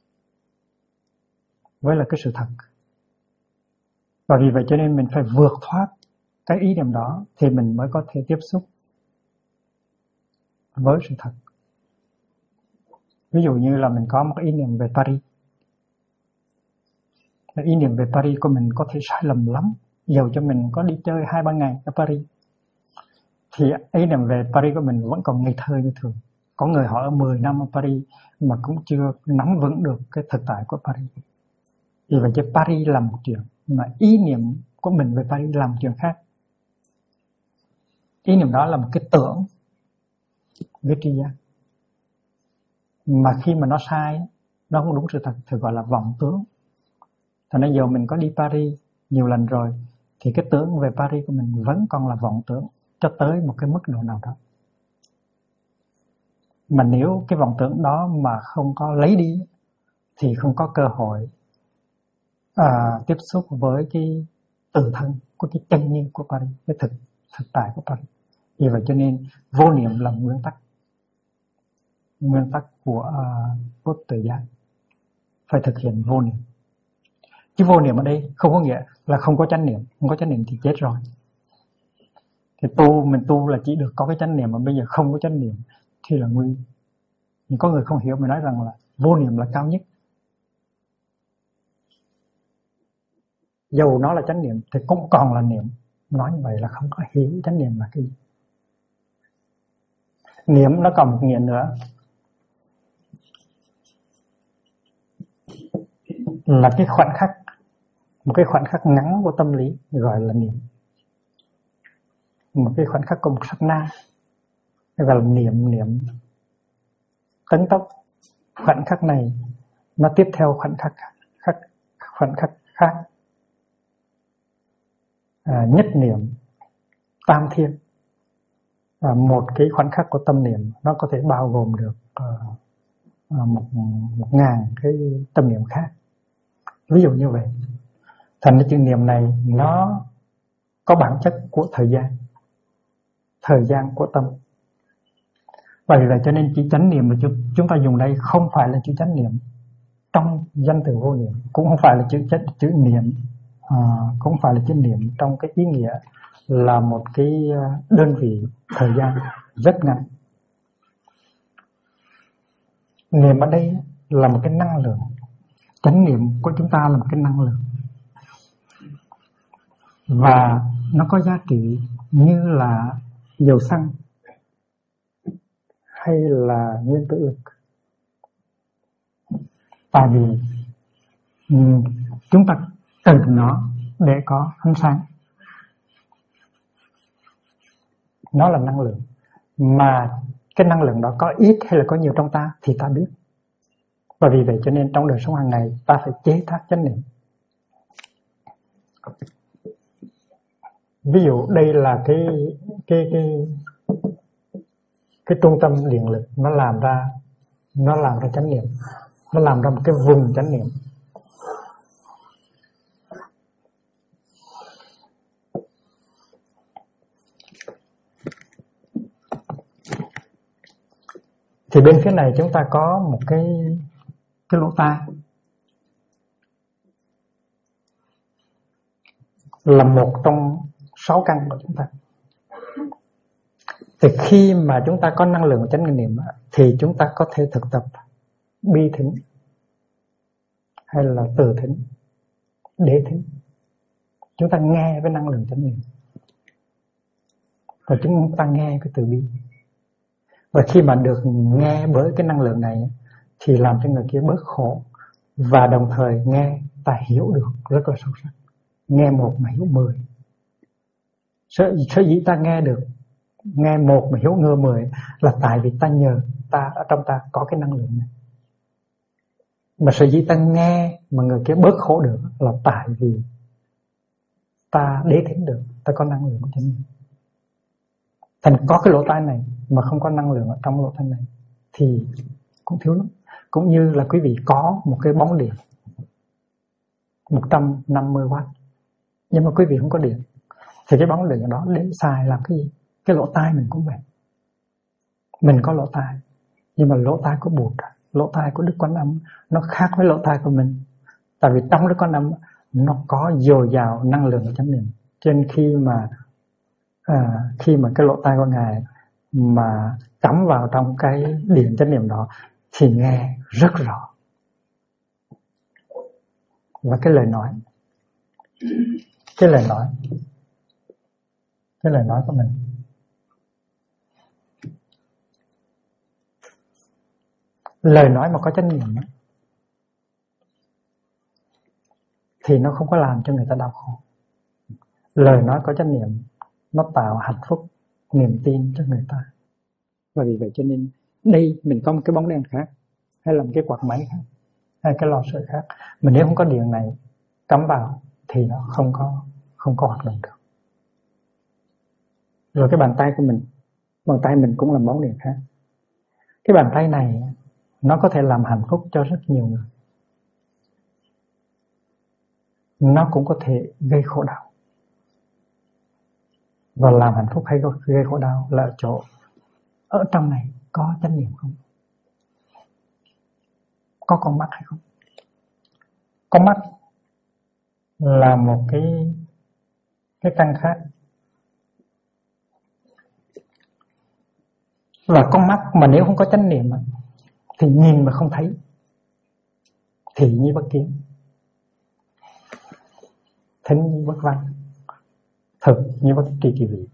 với là cái sự thật. Và vì vậy cho nên mình phải vượt thoát cái ý niệm đó thì mình mới có thể tiếp xúc với sự thật. Ví dụ như là mình có một cái ý niệm về Paris. Ý niệm về Paris của mình có thể sai lầm lắm. Dầu cho mình có đi chơi 2-3 ngày ở Paris, thì ý niệm về Paris của mình vẫn còn ngây thơ như thường. Có người họ ở 10 năm ở Paris mà cũng chưa nắm vững được cái thực tại của Paris. Vì vậy chứ Paris là một chuyện, mà ý niệm của mình về Paris là một chuyện khác. Ý niệm đó là một cái tưởng với tri giác, mà khi mà nó sai, nó không đúng sự thật thì gọi là vọng tưởng. Thành ra giờ mình có đi Paris nhiều lần rồi, thì cái tưởng về Paris của mình vẫn còn là vọng tưởng cho tới một cái mức độ nào đó. Mà nếu cái vọng tưởng đó mà không có lấy đi, thì không có cơ hội tiếp xúc với cái tự thân của cái chân nhiên của Paris, cái thực tại của Paris. Vì vậy cho nên vô niệm là nguyên tắc của tự giác, phải thực hiện vô niệm. Chứ vô niệm ở đây không có nghĩa là không có chánh niệm. Không có chánh niệm thì chết rồi. Thì mình tu là chỉ được có cái chánh niệm, mà bây giờ không có chánh niệm thì là nguy. Nhưng có người không hiểu, mình nói rằng là vô niệm là cao nhất. Dầu nó là chánh niệm thì cũng còn là niệm. Nói như vậy là không có hiểu chánh niệm là cái gì. Niệm nó còn một nghĩa nữa là cái khoảnh khắc, một cái khoảnh khắc ngắn của tâm lý gọi là niệm. Một cái khoảnh khắc của một sát na gọi là niệm tấn tốc. Khoảnh khắc này nó tiếp theo khoảnh khắc khác. Nhất niệm, tam thiên. Một cái khoảnh khắc của tâm niệm nó có thể bao gồm được 1.000 cái tâm niệm khác. Ví dụ như vậy. Thành cái chữ niệm này nó có bản chất của thời gian của tâm. Bởi vậy cho nên chữ chánh niệm mà chúng ta dùng đây không phải là chữ chánh niệm trong danh từ vô niệm, cũng không phải là chữ niệm, cũng không phải là chữ niệm trong cái ý nghĩa là một cái đơn vị thời gian rất ngắn. Niệm ở đây là một cái năng lượng. Chánh niệm của chúng ta là một cái năng lượng, và nó có giá trị như là dầu xăng hay là nguyên tử lực. Tại vì chúng ta cần nó để có ánh sáng. Nó là năng lượng, mà cái năng lượng đó có ít hay là có nhiều trong ta thì ta biết. Và vì vậy cho nên trong đời sống hàng ngày ta phải chế tác chánh niệm. Ví dụ đây là cái trung tâm điện lực, nó làm ra chánh niệm, nó làm ra một cái vùng chánh niệm. Thì bên phía này chúng ta có một cái lỗ tai là một trong 6 căn của chúng ta. Thì khi mà chúng ta có năng lượng chánh niệm thì chúng ta có thể thực tập bi thính hay là từ thính, đế thính. Chúng ta nghe với năng lượng chánh niệm, và chúng ta nghe cái từ bi. Và khi mà được nghe bởi cái năng lượng này thì làm cho người kia bớt khổ, và đồng thời nghe ta hiểu được rất là sâu sắc. Nghe một mà hiểu 10. Sở dĩ ta nghe một mà hiểu ngơ 10 là tại vì ta nhờ ở trong ta có cái năng lượng này. Mà sở dĩ ta nghe mà người kia bớt khổ được là tại vì ta đế thính được, ta có năng lượng của chính mình. Thành có cái lỗ tai này mà không có năng lượng ở trong lỗ tai này thì cũng thiếu lắm. Cũng như là quý vị có một cái bóng điện 150W, nhưng mà quý vị không có điện, thì cái bóng điện đó để xài làm cái gì? Cái lỗ tai mình cũng vậy. Mình có lỗ tai, nhưng mà lỗ tai của Bụt, lỗ tai của Đức Quan Âm nó khác với lỗ tai của mình. Tại vì trong Đức Quan Âm nó có dồi dào năng lượng của chánh niệm. Cho nên khi mà cái lỗ tai của Ngài mà cắm vào trong cái điện chánh niệm đó thì nghe rất rõ. Và cái lời nói cái lời nói của mình. Lời nói mà có chánh niệm thì nó không có làm cho người ta đau khổ. Lời nói có chánh niệm nó tạo hạnh phúc, niềm tin cho người ta. Và vì vậy cho nên đây mình có một cái bóng đèn khác, hay là một cái quạt máy khác, hay cái lò sưởi khác, mà nếu không có điện này cắm vào thì nó không có hoạt động được. Rồi cái bàn tay của mình cũng là bóng đèn khác. Cái bàn tay này nó có thể làm hạnh phúc cho rất nhiều người, nó cũng có thể gây khổ đau. Và làm hạnh phúc hay gây khổ đau là ở chỗ ở trong này có chánh niệm không, có con mắt hay không. Con mắt là một cái căn khác. Và con mắt mà nếu không có chánh niệm thì nhìn mà không thấy, thị như bất kiến, thính như bất văn, thực như bất kỳ kỳ vị.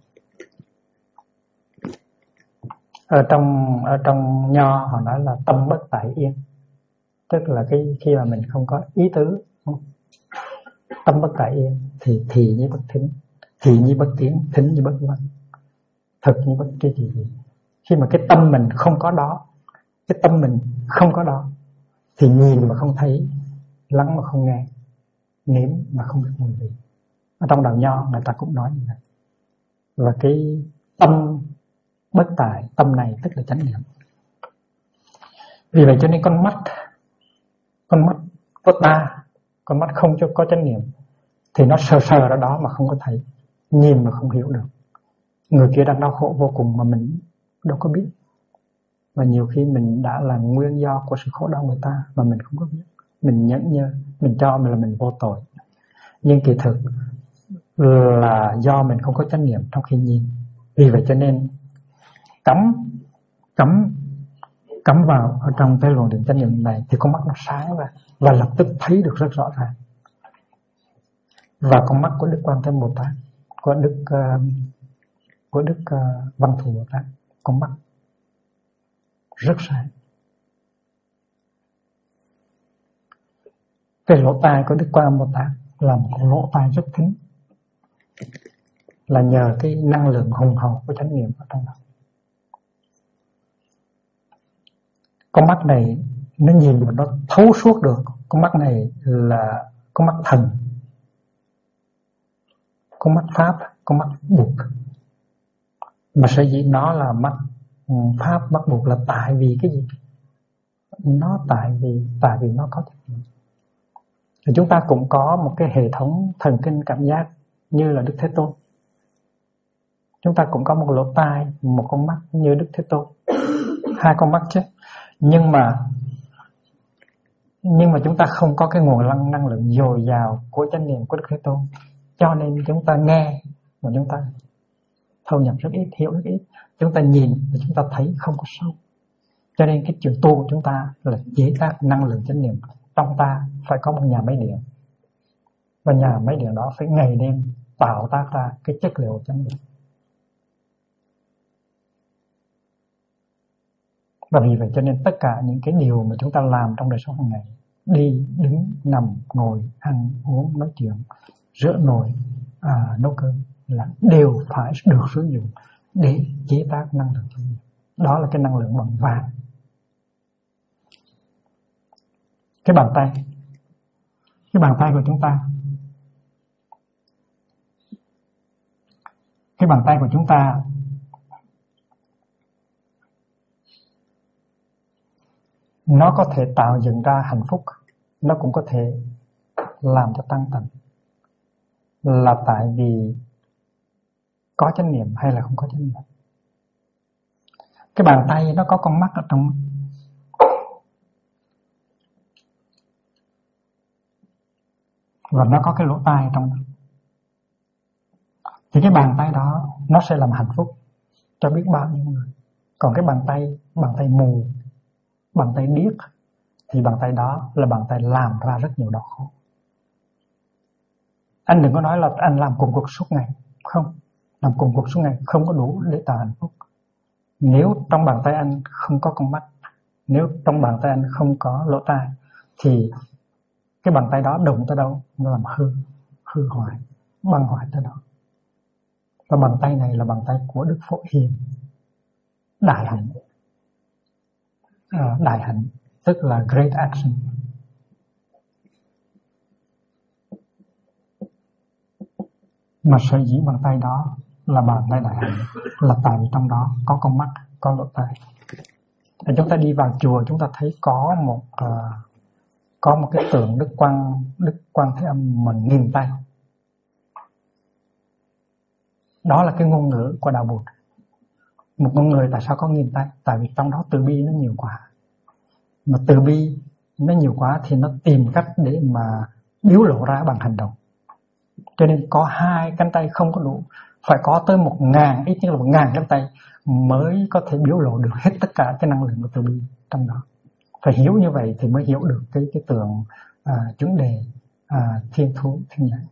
Ở trong nho họ nói là tâm bất tại yên, tức là khi mà mình không có ý tứ, tâm bất tại yên thì như bất thính, thị như bất kiến, thính như bất văn, thực như bất kỳ kỳ vị. Khi mà cái tâm mình không có đó, thì nhìn mà không thấy, lắng mà không nghe, nếm mà không được mùi vị. Ở trong đạo nho người ta cũng nói như vậy. Và cái tâm bất tại, tâm này tức là chánh niệm. Vì vậy cho nên con mắt của ta, con mắt không cho có chánh niệm thì nó sờ ở đó mà không có thấy, nhìn mà không hiểu được. Người kia đang đau khổ vô cùng mà mình đâu có biết. Và nhiều khi mình đã là nguyên do của sự khổ đau người ta mà mình không có biết. Mình nhẫn nhơ, mình cho mình là mình vô tội. Nhưng kỳ thực là do mình không có chánh niệm trong khi nhìn. Vì vậy cho nên cắm vào ở trong cái luồng điện chánh niệm này thì con mắt nó sáng ra và lập tức thấy được rất rõ ràng. Và con mắt của Đức Quan Thế Bồ Tát, của Đức Văn Thù Bồ Tát, con mắt rất sáng. Cái lỗ tai của Đức Quan Bồ Tát là một lỗ tai rất thính, là nhờ cái năng lượng hùng hậu của chánh niệm ở trong đó. Con mắt này nó nhìn mà nó thấu suốt được. Con mắt này là con mắt thần, con mắt pháp, con mắt Bụt. Mà sở dĩ nó là mắt pháp, mắt Bụt là tại vì cái gì? Nó tại vì nó có chánh niệm. Thì chúng ta cũng có một cái hệ thống thần kinh cảm giác như là Đức Thế Tôn. Chúng ta cũng có một lỗ tai, một con mắt như Đức Thế Tôn, hai con mắt chứ. Nhưng mà chúng ta không có cái nguồn năng lượng dồi dào của chánh niệm của Đức Thế Tôn, cho nên chúng ta nghe mà chúng ta thâu nhập rất ít, hiểu rất ít. Chúng ta nhìn và chúng ta thấy không có sâu. Cho nên cái chuyện tu của chúng ta là chế tác năng lượng chánh niệm. Trong ta phải có một nhà máy điện, và nhà máy điện đó phải ngày đêm tạo tác ra cái chất liệu chánh niệm. Và vì vậy cho nên tất cả những cái điều mà chúng ta làm trong đời sống hàng ngày, đi, đứng, nằm, ngồi, ăn, uống, nói chuyện, rửa nồi, nấu cơm là đều phải được sử dụng để chế tác năng lượng chánh niệm. Đó là cái năng lượng bằng vàng. Cái bàn tay của chúng ta, nó có thể tạo dựng ra hạnh phúc, nó cũng có thể làm cho tăng tầng, là tại vì có chánh niệm hay là không có chánh niệm. Cái bàn tay nó có con mắt ở trong, và nó có cái lỗ tai trong đó. Thì cái bàn tay đó nó sẽ làm hạnh phúc cho biết bao nhiêu người. Còn cái bàn tay mù, bàn tay điếc, thì bàn tay đó là bàn tay làm ra rất nhiều đau khổ. Anh đừng có nói là anh làm cùng cuộc suốt ngày. Không, làm cùng cuộc suốt ngày không có đủ để tạo hạnh phúc. Nếu trong bàn tay anh không có con mắt, nếu trong bàn tay anh không có lỗ tai, thì cái bàn tay đó đụng tới đâu nó làm hư hoại, băng hoại tới đó. Và bàn tay này là bàn tay của Đức Phổ Hiền, đại hạnh. Đại hạnh tức là great action. Mà sở dĩ bàn tay đó là bàn tay đại hạnh là tại vì trong đó có con mắt, có lỗ tai. Để chúng ta đi vào chùa, chúng ta thấy có một cái tượng Đức Quan Thế Âm mà nghìn tay. Đó là cái ngôn ngữ của đạo Bụt. Một con người tại sao có nghìn tay? Tại vì trong đó từ bi nó nhiều quá. Mà từ bi nó nhiều quá thì nó tìm cách để mà biểu lộ ra bằng hành động. Cho nên có 2 cánh tay không có đủ, phải có tới 1000, ít nhất là 1000 cánh tay mới có thể biểu lộ được hết tất cả cái năng lượng của từ bi trong đó. Phải hiểu như vậy thì mới hiểu được cái tượng chuẩn đề thiên thú thiên nhãn,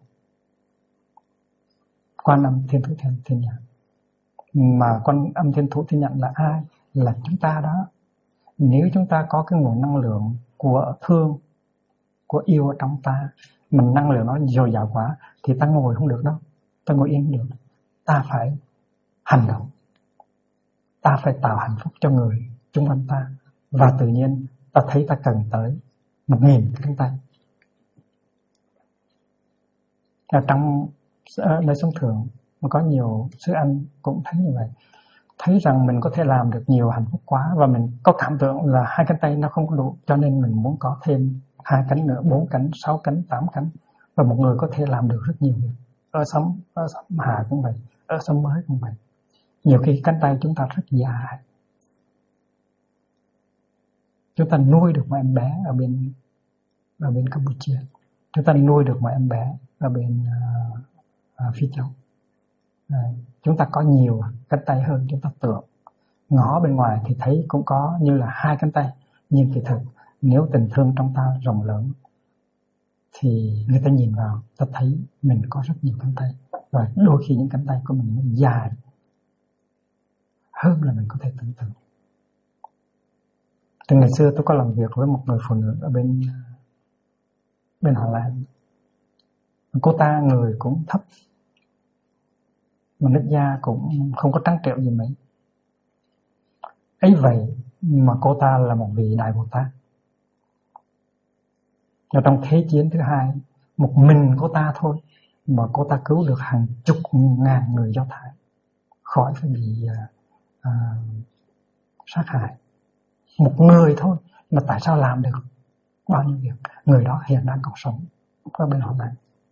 Quan Âm thiên thú thiên nhãn. Mà Quan Âm thiên thú thiên nhãn là ai? Là chúng ta đó. Nếu chúng ta có cái nguồn năng lượng của thương, của yêu ở trong ta, mình năng lượng nó dồi dào quá thì ta ngồi không được đâu, ta ngồi yên không được. Ta phải hành động, ta phải tạo hạnh phúc cho người chung quanh ta. Và tự nhiên ta thấy ta cần tới 1000 cánh tay. Ở trong nơi sống thường mà có nhiều sư anh cũng thấy như vậy, thấy rằng mình có thể làm được nhiều hạnh phúc quá, và mình có cảm tưởng là 2 cánh tay nó không có đủ, cho nên mình muốn có thêm 2 cánh nữa, 4 cánh, 6 cánh, 8 cánh. Và một người có thể làm được rất nhiều việc. Ở sống hạ cũng vậy, ở sống mới cũng vậy. Nhiều khi cánh tay chúng ta rất dài. Chúng ta nuôi được một em bé ở bên Campuchia, chúng ta nuôi được một em bé ở bên Phi Châu. Chúng ta có nhiều cánh tay hơn chúng ta tưởng. Ngó bên ngoài thì thấy cũng có như là 2 cánh tay, nhưng kỳ thực nếu tình thương trong ta rộng lớn thì người ta nhìn vào, ta thấy mình có rất nhiều cánh tay. Và đôi khi những cánh tay của mình nó dài hơn là mình có thể tưởng tượng. Từ ngày xưa tôi có làm việc với một người phụ nữ ở bên Hà Lan. Cô ta người cũng thấp, mà nước da cũng không có trắng trẻo gì mấy. Ấy vậy mà cô ta là một vị Đại Bồ Tát. Và trong Thế chiến thứ 2, một mình cô ta thôi mà cô ta cứu được hàng chục ngàn người Do Thái khỏi phải bị sát hại. Một người thôi mà tại sao làm được bao nhiêu việc? Người đó hiện đang còn sống ở bên họ này.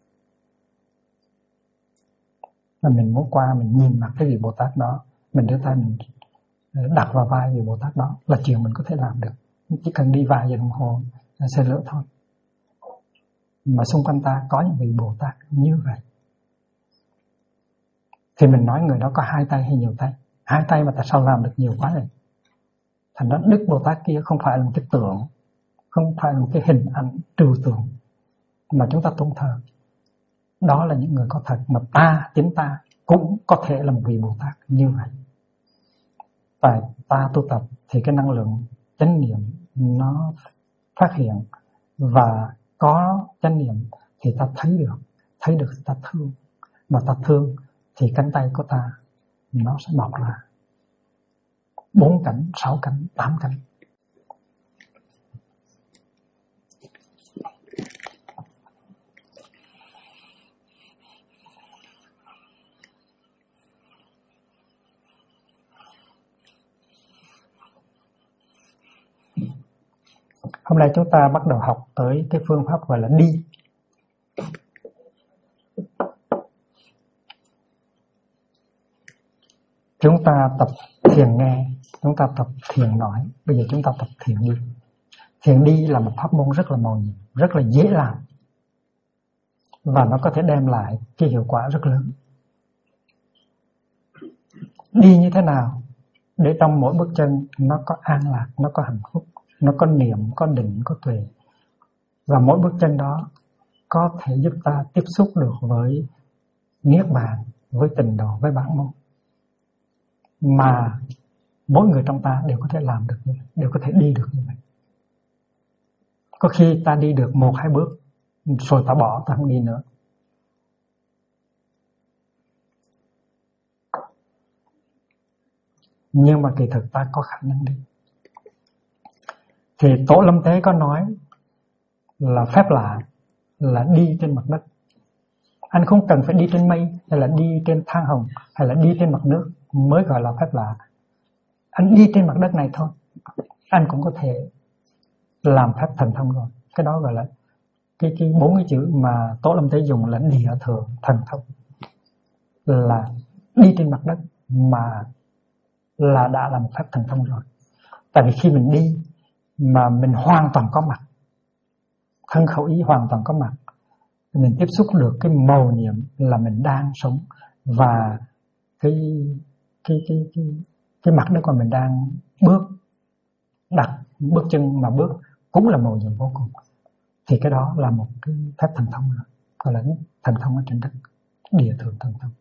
Và mình muốn qua mình nhìn mặt cái vị Bồ Tát đó, mình đưa tay mình đặt vào vai vị Bồ Tát đó là chuyện mình có thể làm được. Chỉ cần đi vài giờ đồng hồ xe lửa thôi. Mà xung quanh ta có những vị Bồ Tát như vậy. Thì mình nói người đó có 2 tay hay nhiều tay? 2 tay mà tại sao làm được nhiều quá này? Thành ra Đức Bồ Tát kia không phải là một cái tượng, không phải là một cái hình ảnh trừu tượng mà chúng ta tôn thờ. Đó là những người có thật, mà chính ta cũng có thể là một vị Bồ Tát như vậy. Tại ta tu tập thì cái năng lượng chánh niệm nó phát hiện, và có chánh niệm thì ta thấy được ta thương, mà ta thương thì cánh tay của ta nó sẽ mọc ra 4 cánh, 6 cánh, 8 cánh. Hôm nay chúng ta bắt đầu học tới cái phương pháp gọi là đi. Chúng ta tập thiền nghe, chúng ta tập thiền nói, bây giờ chúng ta tập thiền đi. Thiền đi là một pháp môn rất là màu nhiệm, rất là dễ làm, và nó có thể đem lại cái hiệu quả rất lớn. Đi như thế nào? Để trong mỗi bước chân nó có an lạc, nó có hạnh phúc, nó có niệm, có định, có tuệ. Và mỗi bước chân đó có thể giúp ta tiếp xúc được với niết bàn, với tịnh độ, với bản môn, mà mỗi người trong ta đều có thể làm được như vậy, đều có thể đi được như vậy. Có khi ta đi được 1-2 bước rồi ta bỏ, ta không đi nữa. Nhưng mà kỳ thực ta có khả năng đi. Thì Tổ Lâm Tế có nói là phép lạ là đi trên mặt đất. Anh không cần phải đi trên mây, hay là đi trên than hồng, hay là đi trên mặt nước mới gọi là phép lạ. Anh đi trên mặt đất này thôi, anh cũng có thể làm phép thần thông rồi. Cái đó gọi là cái 4 cái chữ mà Tổ Lâm Tế dùng là địa thượng thần thông, là đi trên mặt đất mà là đã là một phép thần thông rồi. Tại vì khi mình đi mà mình hoàn toàn có mặt, thân khẩu ý hoàn toàn có mặt, mình tiếp xúc được cái mầu nhiệm là mình đang sống, và cái mặt đất mà mình đang đặt bước chân mà bước cũng là mầu nhiệm vô cùng. Thì cái đó là một cái phép thần thông rồi, gọi là thần thông ở trên đất, địa thượng thần thông.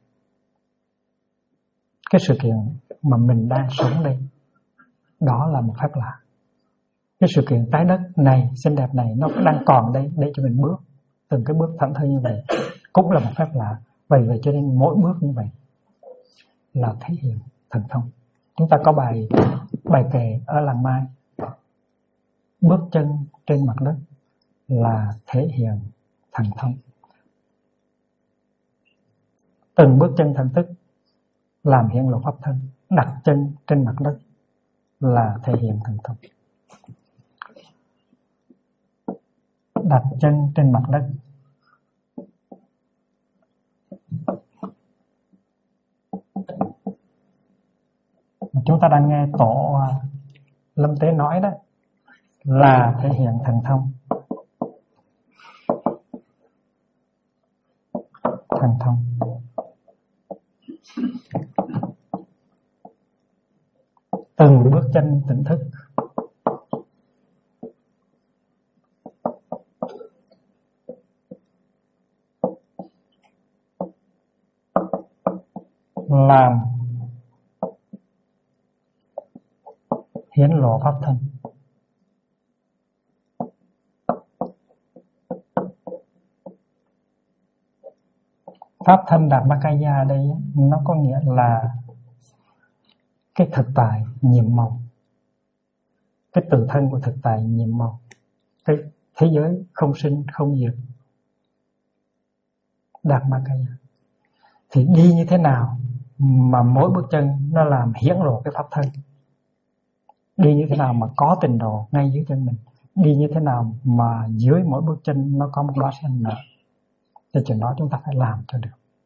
Cái sự kiện mà mình đang sống đây, đó là một phép lạ. Cái sự kiện trái đất này, xinh đẹp này, nó đang còn đây để cho mình bước. Từng cái bước thảnh thơi như vậy cũng là một phép lạ. Vậy cho nên mỗi bước như vậy là thể hiện thần thông. Chúng ta có bài kệ ở làng Mai: bước chân trên mặt đất là thể hiện thần thông. Từng bước chân thần thức làm hiện lộ pháp thân. Đặt chân trên mặt đất là thể hiện thần thông. Đặt chân trên mặt đất. Chúng ta đang nghe Tổ Lâm Tế nói đó là thể hiện thần thông. Thần thông. Từng bước chân tỉnh thức làm hiển lộ pháp thân. Pháp thân Dhammakaya ở đây nó có nghĩa là cái thực tại nhiệm màu, cái tự thân của thực tại nhiệm màu, cái thế giới không sinh không diệt Dhammakaya. Thì đi như thế nào mà mỗi bước chân nó làm hiển lộ cái pháp thân? Đi như thế nào mà có tịnh độ ngay dưới chân mình? Đi như thế nào mà dưới mỗi bước chân nó có một đóa sen nở? Thì chuyện đó chúng ta phải làm cho được.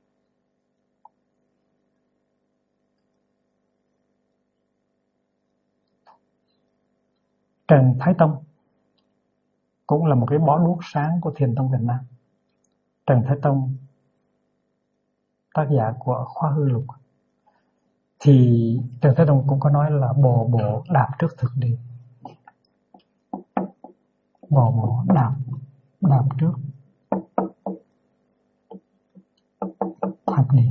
Trần Thái Tông cũng là một cái bó đuốc sáng của Thiền tông Việt Nam. Trần Thái Tông, tác giả của Khóa Hư Lục, thì Trần Thái Tông cũng có nói là bồ bộ đạp trước thực địa. Bồ bộ đạp trước thực địa.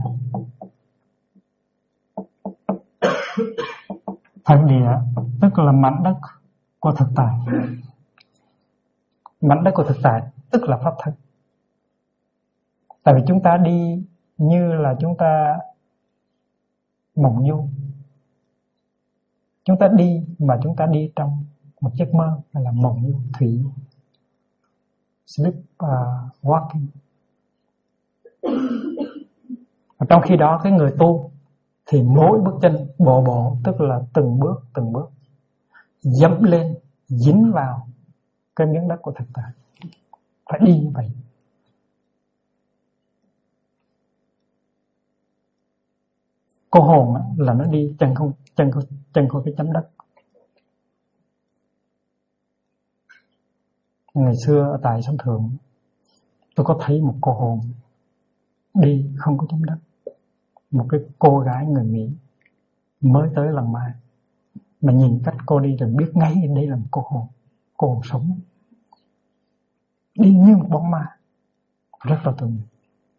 Thực địa tức là mảnh đất của thực tại. Mảnh đất của thực tại tức là pháp thân. Tại vì chúng ta đi như là chúng ta mộng du. Chúng ta đi mà chúng ta đi trong một giấc mơ, hay là mộng du, thủy du. Sleep walking. Và trong khi đó cái người tu thì mỗi bước chân bộ tức là từng bước dẫm lên, dính vào cái miếng đất của thực tại. Phải đi như vậy. Cô hồn là nó đi chân không cái chấm đất. Ngày xưa ở tại Sông Thượng, tôi có thấy một cô hồn đi không có chấm đất. Một cái cô gái người Mỹ mới tới lần Mai, mà nhìn cách cô đi rồi biết ngay đây là một cô hồn sống, đi như một bóng ma, rất là tội nghiệp.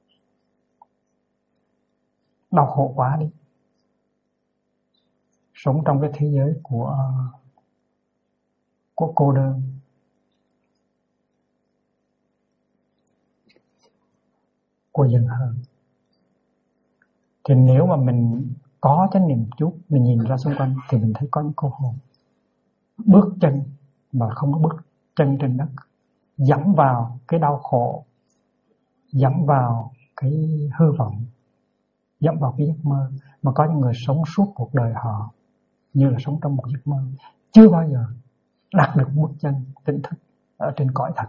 Đau khổ quá đi. Sống trong cái thế giới của cô đơn. Của giận hờn. Thì nếu mà mình có chánh niệm chút, mình nhìn ra xung quanh thì mình thấy có những cô hồn bước chân mà không có bước chân trên đất, dẫm vào cái đau khổ, dẫm vào cái hư vọng, dẫm vào cái giấc mơ. Mà có những người sống suốt cuộc đời họ như là sống trong một giấc mơ, chưa bao giờ đạt được bước chân tỉnh thức ở trên cõi thật.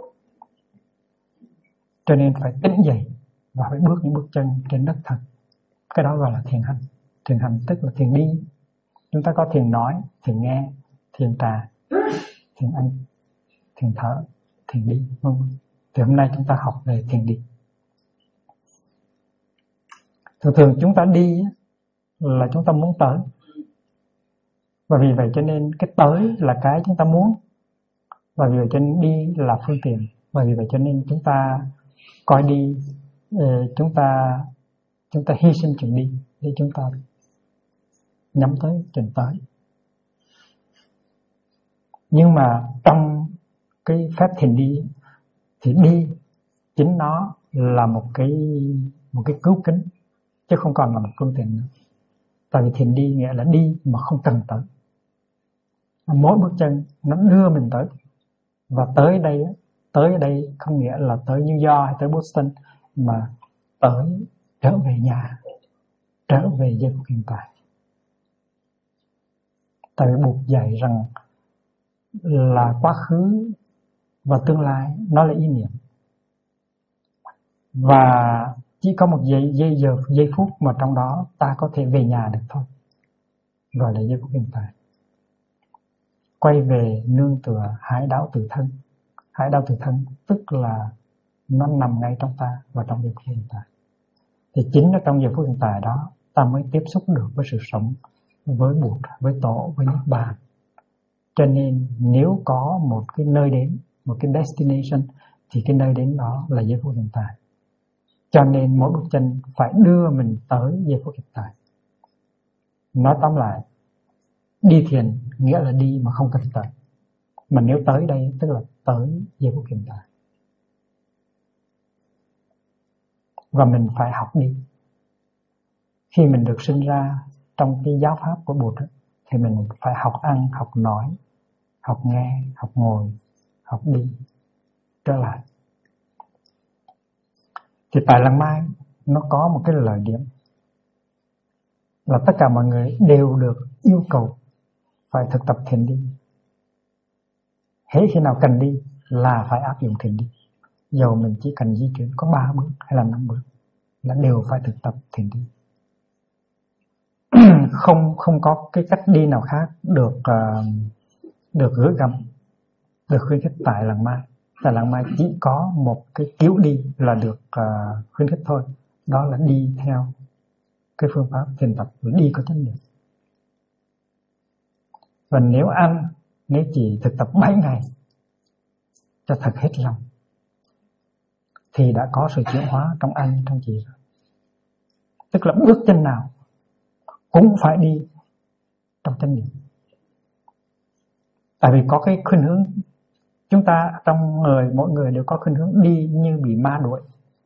Cho nên phải tỉnh dậy và phải bước những bước chân trên đất thật. Cái đó gọi là thiền hành. Thiền hành tức là thiền đi. Chúng ta có thiền nói, thiền nghe, thiền trà, thiền ăn, thiền thở, thiền đi, vân vân. Thì hôm nay chúng ta học về thiền đi. Thường chúng ta đi là chúng ta muốn tới. Và vì vậy cho nên cái tới là cái chúng ta muốn. Và vì vậy cho nên đi là phương tiện. Và vì vậy cho nên chúng ta coi đi, chúng ta hy sinh chuyện đi để chúng ta nhắm tới chuyện tới. Nhưng mà trong cái phép thiền đi thì đi chính nó là một cái cứu kính, chứ không còn là một phương tiện nữa. Tại vì thiền đi nghĩa là đi mà không cần tới. Mỗi bước chân nó đưa mình tới. Và tới ở đây không nghĩa là tới New York hay tới Boston, mà tới trở về nhà, trở về giây phút hiện tại. Tại vì buộc dạy rằng là quá khứ và tương lai nó là ý niệm. Và chỉ có một giây phút mà trong đó ta có thể về nhà được thôi, gọi là giây phút hiện tại. Quay về nương tựa hải đảo tự thân. Hải đảo tự thân tức là nó nằm ngay trong ta và trong giây phút hiện tại. Thì chính ở trong giờ phút hiện tại đó ta mới tiếp xúc được với sự sống, với Bụt, với Tổ, với Niết Bàn. Cho nên nếu có một cái nơi đến, một cái destination, thì cái nơi đến đó là giây phút hiện tại. Cho nên mỗi bước chân phải đưa mình tới giây phút hiện tại. Nói tóm lại, đi thiền nghĩa là đi mà không cần tới. Mà nếu tới đây tức là tới giây phút hiện tại. Và mình phải học đi. Khi mình được sinh ra trong cái giáo pháp của Bụt thì mình phải học ăn, học nói, học nghe, học ngồi, học đi, trở lại. Thì tại Làng Mai nó có một cái lợi điểm là tất cả mọi người đều được yêu cầu phải thực tập thiền đi. Hễ khi nào cần đi là phải áp dụng thiền đi. Dầu mình chỉ cần di chuyển có 3 bước hay là 5 bước là đều phải thực tập thiền đi. Không có cái cách đi nào khác được gửi gắm, được khuyến khích tại Làng Mai. Tại Làng Mai chỉ có một cái kiểu đi là được khuyến khích thôi. Đó là đi theo cái phương pháp thiền tập, đi có chánh niệm. Và nếu chỉ thực tập 7 ngày cho thật hết lòng thì đã có sự chuyển hóa trong anh, trong chị rồi. Tức là bước chân nào cũng phải đi trong chánh niệm. Tại vì có cái khuynh hướng, chúng ta trong mỗi người đều có khuynh hướng đi như bị ma đuổi.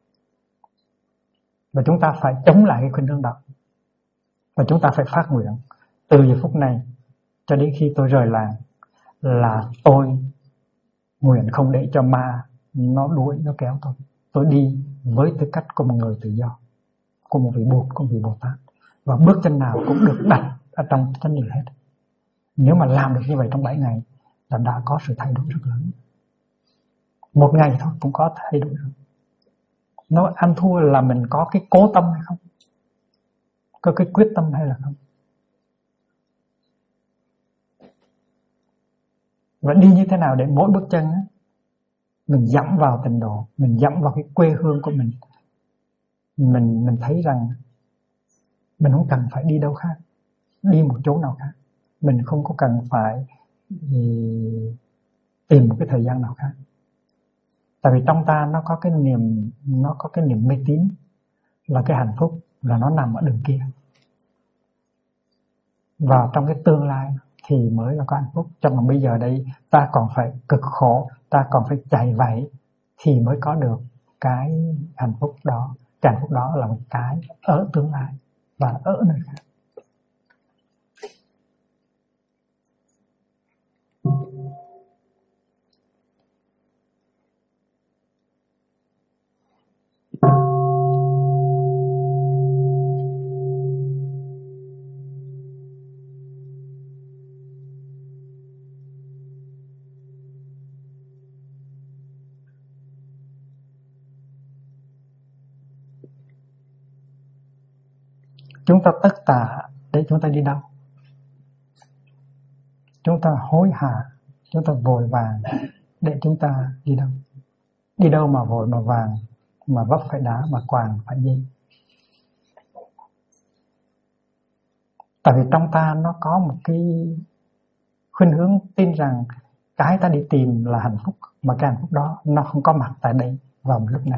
Và chúng ta phải chống lại cái khuynh hướng đó. Và chúng ta phải phát nguyện từ giờ phút này cho đến khi tôi rời làng là tôi nguyện không để cho ma nó đuổi, nó kéo tôi. Tôi đi với tư cách của một người tự do, của một vị Bụt, của một vị Bồ Tát. Và bước chân nào cũng được đặt ở trong chánh niệm hết. Nếu mà làm được như vậy trong 7 ngày là đã có sự thay đổi rất lớn. Một ngày thôi cũng có thay đổi rồi. Nó ăn thua là mình có cái cố tâm hay không, có cái quyết tâm hay là không. Và đi như thế nào để mỗi bước chân á, mình dẫm vào tịnh độ, mình dẫm vào cái quê hương của mình. Mình thấy rằng mình không cần phải đi đâu khác, đi một chỗ nào khác. Mình không có cần phải tìm một cái thời gian nào khác. Tại vì trong ta nó có cái niềm mê tín là cái hạnh phúc là nó nằm ở đường kia, và trong cái tương lai thì mới là có hạnh phúc. Trong mà bây giờ đây ta còn phải cực khổ, ta còn phải chạy vạy thì mới có được cái hạnh phúc đó. Cái hạnh phúc đó là một cái ở tương lai và ở nơi khác. Chúng ta tất tả để chúng ta đi đâu? Chúng ta hối hả, chúng ta vội vàng để chúng ta đi đâu? Đi đâu mà vội mà vàng, mà vấp phải đá, mà quàng phải dây? Tại vì trong ta nó có một cái khuynh hướng tin rằng cái ta đi tìm là hạnh phúc, mà cái hạnh phúc đó nó không có mặt tại đây vào một lúc này.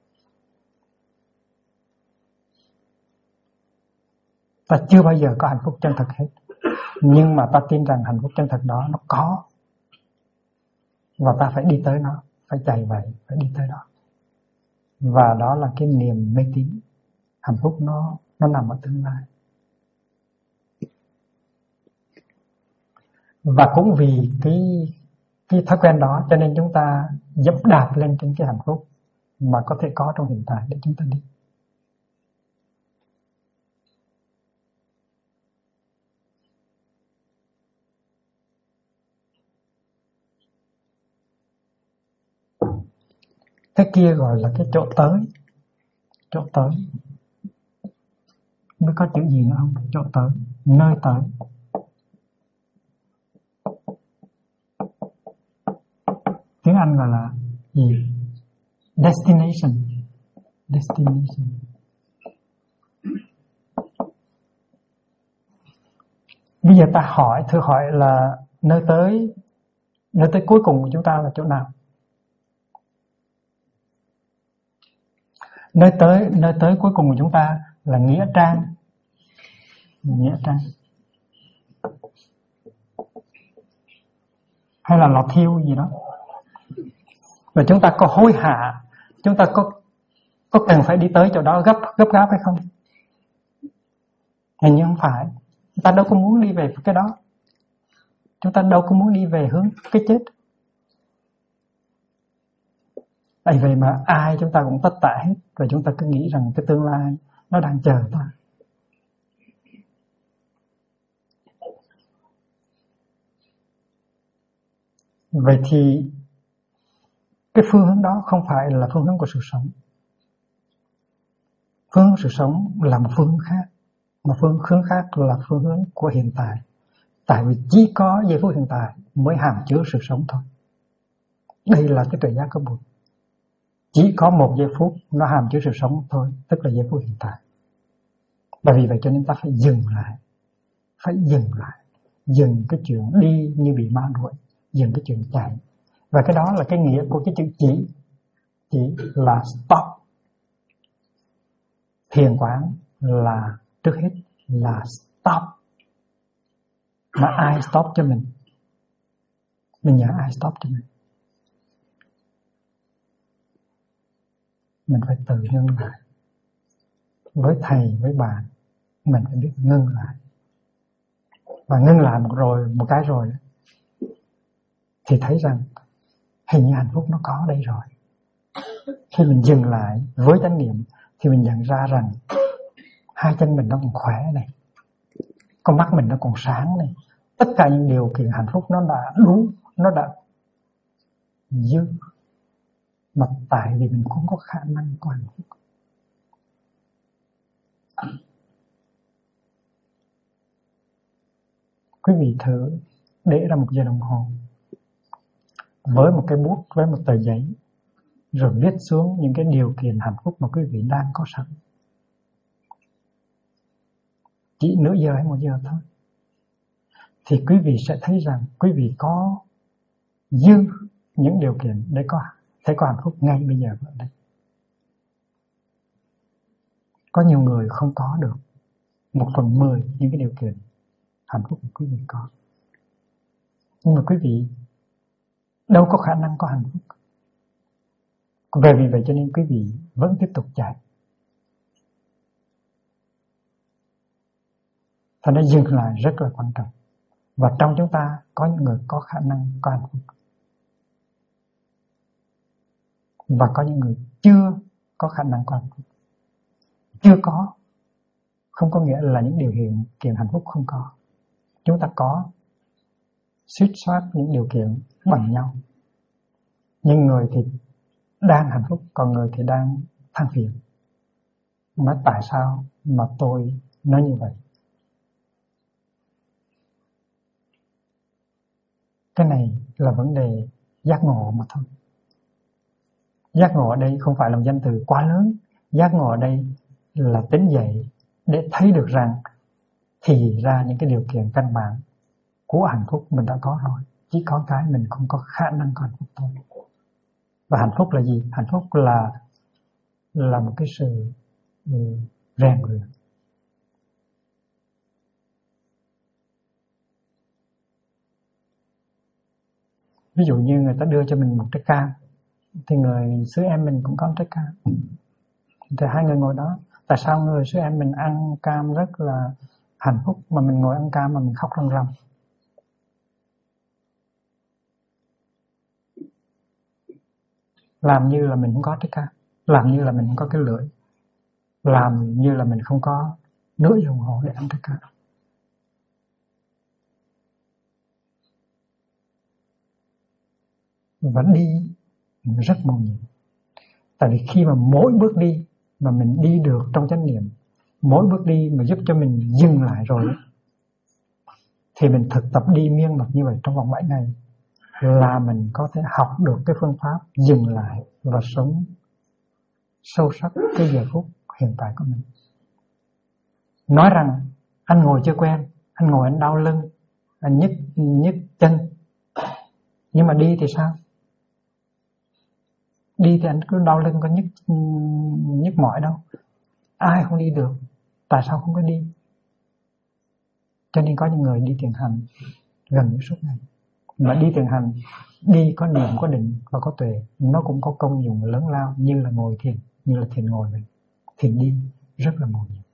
Ta chưa bao giờ có hạnh phúc chân thật hết, nhưng mà ta tin rằng hạnh phúc chân thật đó nó có, và ta phải đi tới nó, phải chạy vậy, phải đi tới đó. Và đó là cái niềm mê tín. Hạnh phúc nó nằm ở tương lai. Và cũng vì cái thói quen đó cho nên chúng ta dẫm đạp lên trên cái hạnh phúc mà có thể có trong hiện tại để chúng ta đi. Cái kia gọi là cái chỗ tới. Chỗ tới. Mới có chữ gì nữa không? Chỗ tới. Nơi tới. Tiếng Anh gọi là gì? Destination. Destination. Bây giờ ta thử hỏi là nơi tới cuối cùng của chúng ta là chỗ nào? Nơi tới cuối cùng của chúng ta là nghĩa trang. Nghĩa trang. Hay là lò thiêu gì đó. Và chúng ta có hối hả, chúng ta có cần phải đi tới chỗ đó gấp gáp hay không? Hình như không phải. Chúng ta đâu có muốn đi về cái đó. Chúng ta đâu có muốn đi về hướng cái chết. Tại vậy mà ai chúng ta cũng tất tả hết, và chúng ta cứ nghĩ rằng cái tương lai nó đang chờ ta. Vậy thì cái phương hướng đó không phải là phương hướng của sự sống. Phương hướng sự sống là một phương hướng khác, mà phương hướng khác là phương hướng của hiện tại. Tại vì chỉ có giây phút hiện tại mới hàm chứa sự sống thôi. Đây là cái tuệ giác của Bụt. Chỉ có một giây phút nó hàm chứa sự sống thôi, tức là giây phút hiện tại. Và vì vậy cho nên ta phải dừng lại. Phải dừng lại. Dừng cái chuyện đi như bị ma đuổi. Dừng cái chuyện chạy. Và cái đó là cái nghĩa của cái chữ chỉ. Chỉ là stop. Thiền quán là trước hết là stop. Mà ai stop cho mình? Mình nhờ ai stop cho mình? Mình phải tự ngưng lại. Với thầy, với bạn, mình phải biết ngưng lại. Và ngưng lại một cái rồi thì thấy rằng hình như hạnh phúc nó có đây rồi. Khi mình dừng lại với chánh niệm thì mình nhận ra rằng hai chân mình nó còn khỏe này, con mắt mình nó còn sáng này. Tất cả những điều kiện hạnh phúc nó đã đủ, nó đã dư. Mà tại vì mình cũng có khả năng của hạnh phúc. Quý vị thử để ra một giờ đồng hồ với một cái bút, với một tờ giấy, rồi viết xuống những cái điều kiện hạnh phúc mà quý vị đang có sẵn. Chỉ nửa giờ hay 1 giờ thôi. Thì quý vị sẽ thấy rằng quý vị có dư những điều kiện để có sẽ có hạnh phúc ngay bây giờ ở đây. Có nhiều người không có được 1/10 những cái điều kiện hạnh phúc của quý vị có. Nhưng mà quý vị đâu có khả năng có hạnh phúc. Vì vậy cho nên quý vị vẫn tiếp tục chạy. Thành ra dừng lại rất là quan trọng. Và trong chúng ta có những người có khả năng có hạnh phúc, và có những người chưa có khả năng có hạnh phúc. Chưa có không có nghĩa là những điều kiện hạnh phúc không có. Chúng ta có suýt soát những điều kiện bằng nhau. Nhưng người thì đang hạnh phúc, còn người thì đang than phiền. Mà tại sao mà tôi nói như vậy? Cái này là vấn đề giác ngộ mà thôi. Giác ngộ ở đây không phải là một danh từ quá lớn. Giác ngộ ở đây là tỉnh dậy để thấy được rằng thì ra những cái điều kiện căn bản của hạnh phúc mình đã có rồi. Chỉ có cái mình không có khả năng có hạnh phúc thôi. Và hạnh phúc là gì? Hạnh phúc là một cái sự rèn luyện. Ví dụ như người ta đưa cho mình một trái cam, thì người xứ em mình cũng có trái cam. Thì hai người ngồi đó. Tại sao người xứ em mình ăn cam rất là hạnh phúc, mà mình ngồi ăn cam mà mình khóc ròng ròng? Làm như là mình không có trái cam, làm như là mình không có cái lưỡi, làm như là mình không có nửa đồng hồ để ăn trái cam. Và đi rất mầu nhiệm. Tại vì khi mà mỗi bước đi mà mình đi được trong chánh niệm, mỗi bước đi mà giúp cho mình dừng lại rồi, thì mình thực tập đi miên mật như vậy trong vòng 7 ngày là mình có thể học được cái phương pháp dừng lại và sống sâu sắc cái giờ phút hiện tại của mình. Nói rằng anh ngồi chưa quen, anh ngồi anh đau lưng, anh nhức chân, nhưng mà đi thì sao? Đi thì anh cứ đau lưng, có nhức mỏi đâu. Ai không đi được? Tại sao không có đi? Cho nên có những người đi thiền hành gần như suốt ngày. Mà đi thiền hành, đi có niệm, có định và có tuệ, nó cũng có công dụng lớn lao như là ngồi thiền, như là thiền ngồi vậy. Thiền đi rất là mầu nhiệm.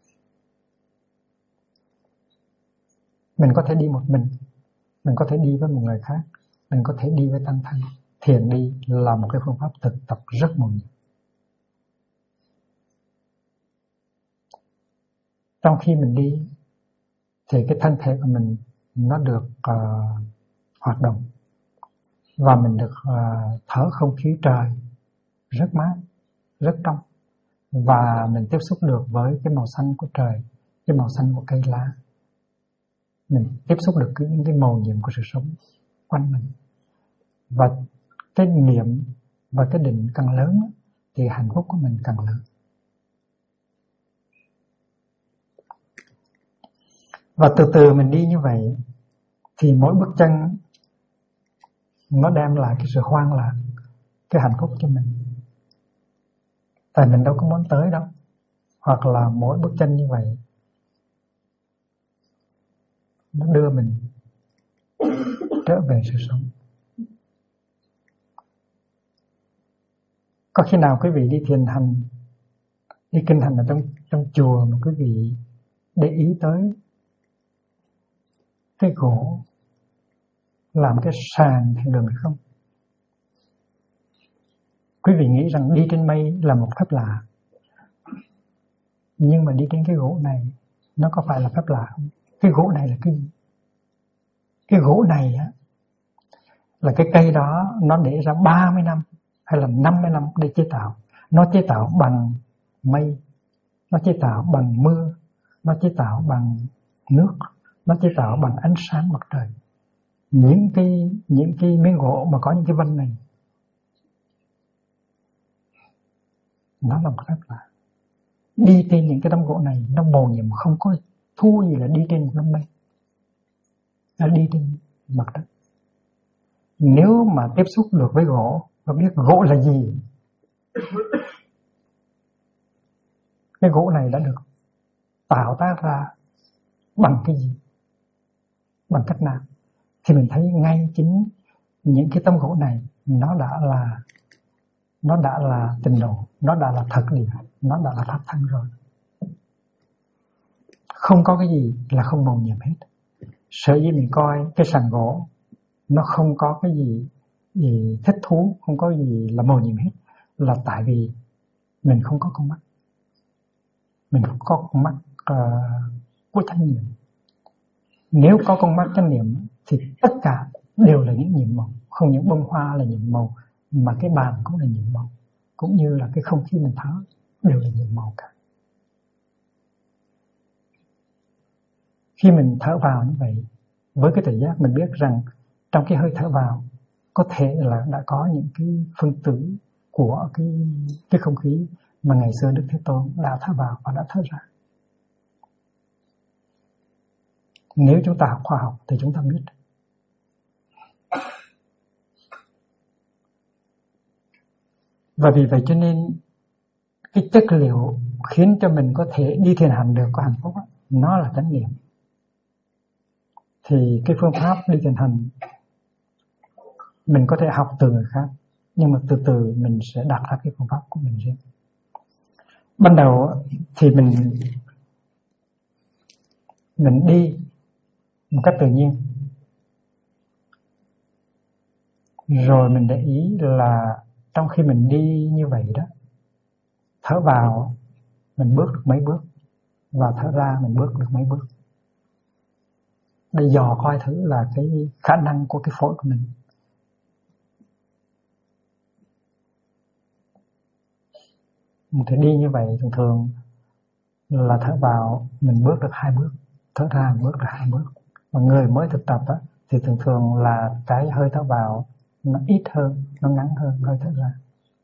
Mình có thể đi một mình có thể đi với một người khác, mình có thể đi với tăng thân. Thiền đi là một cái phương pháp thực tập rất mầu nhiệm. Trong khi mình đi thì cái thân thể của mình nó được hoạt động, và mình được thở không khí trời rất mát, rất trong, và mình tiếp xúc được với cái màu xanh của trời, cái màu xanh của cây lá. Mình tiếp xúc được những cái mầu nhiệm của sự sống quanh mình. Và cái niệm và cái định càng lớn thì hạnh phúc của mình càng lớn. Và từ từ mình đi như vậy thì mỗi bước chân nó đem lại cái sự hoan lạc, cái hạnh phúc cho mình. Tại mình đâu có muốn tới đâu. Hoặc là mỗi bước chân như vậy nó đưa mình trở về sự sống. Có khi nào quý vị đi thiền hành, đi kinh hành ở trong chùa mà quý vị để ý tới cái gỗ làm cái sàn thiền đường hay không? Quý vị nghĩ rằng đi trên mây là một phép lạ, nhưng mà đi trên cái gỗ này nó có phải là phép lạ không? Cái gỗ này là cái gì? Cái gỗ này á là cái cây đó nó để ra 30 năm hay là 50 năm để chế tạo. Nó chế tạo bằng mây, nó chế tạo bằng mưa, nó chế tạo bằng nước, nó chế tạo bằng ánh sáng mặt trời. Những cái miếng gỗ mà có những cái vân này, nó là một phép lạ. Đi trên những cái tấm gỗ này nó mầu nhiệm, không có thua gì là đi trên một đám mây, nó đi trên mặt đất. Nếu mà tiếp xúc được với gỗ và biết gỗ là gì. Cái gỗ này đã được tạo tác ra bằng cái gì, bằng cách nào, thì mình thấy ngay chính những cái tấm gỗ này nó đã là tình độ, nó đã là thật địa, nó đã là pháp thân rồi. Không có cái gì là không màu nhiệm hết. Sở dĩ mình coi cái sàn gỗ nó không có cái gì thích thú, không có gì là màu nhiệm hết, là tại vì mình không có con mắt. Mình không có con mắt của chánh niệm. Nếu có con mắt chánh niệm thì tất cả đều là những nhiệm màu. Không những bông hoa là nhiệm màu, mà cái bàn cũng là nhiệm màu, cũng như là cái không khí mình thở đều là nhiệm màu cả. Khi mình thở vào như vậy, với cái tự giác mình biết rằng trong cái hơi thở vào có thể là đã có những cái phân tử của cái không khí mà ngày xưa Đức Thế Tôn đã thở vào và đã thở ra. Nếu chúng ta học khoa học thì chúng ta biết. Và vì vậy cho nên cái chất liệu khiến cho mình có thể đi thiền hành được, có hạnh phúc đó, nó là chánh niệm. Thì cái phương pháp đi thiền hành mình có thể học từ người khác, nhưng mà từ từ mình sẽ đặt ra cái phương pháp của mình riêng. Ban đầu thì mình đi một cách tự nhiên, rồi mình để ý là trong khi mình đi như vậy đó, thở vào mình bước được mấy bước và thở ra mình bước được mấy bước, để dò coi thử là cái khả năng của cái phổi của mình. Mình thể đi như vậy thường là thở vào mình bước được 2 bước, thở ra mình bước được 2 bước. Mà người mới thực tập á, thì thường là cái hơi thở vào nó ít hơn, nó ngắn hơn hơi thở ra.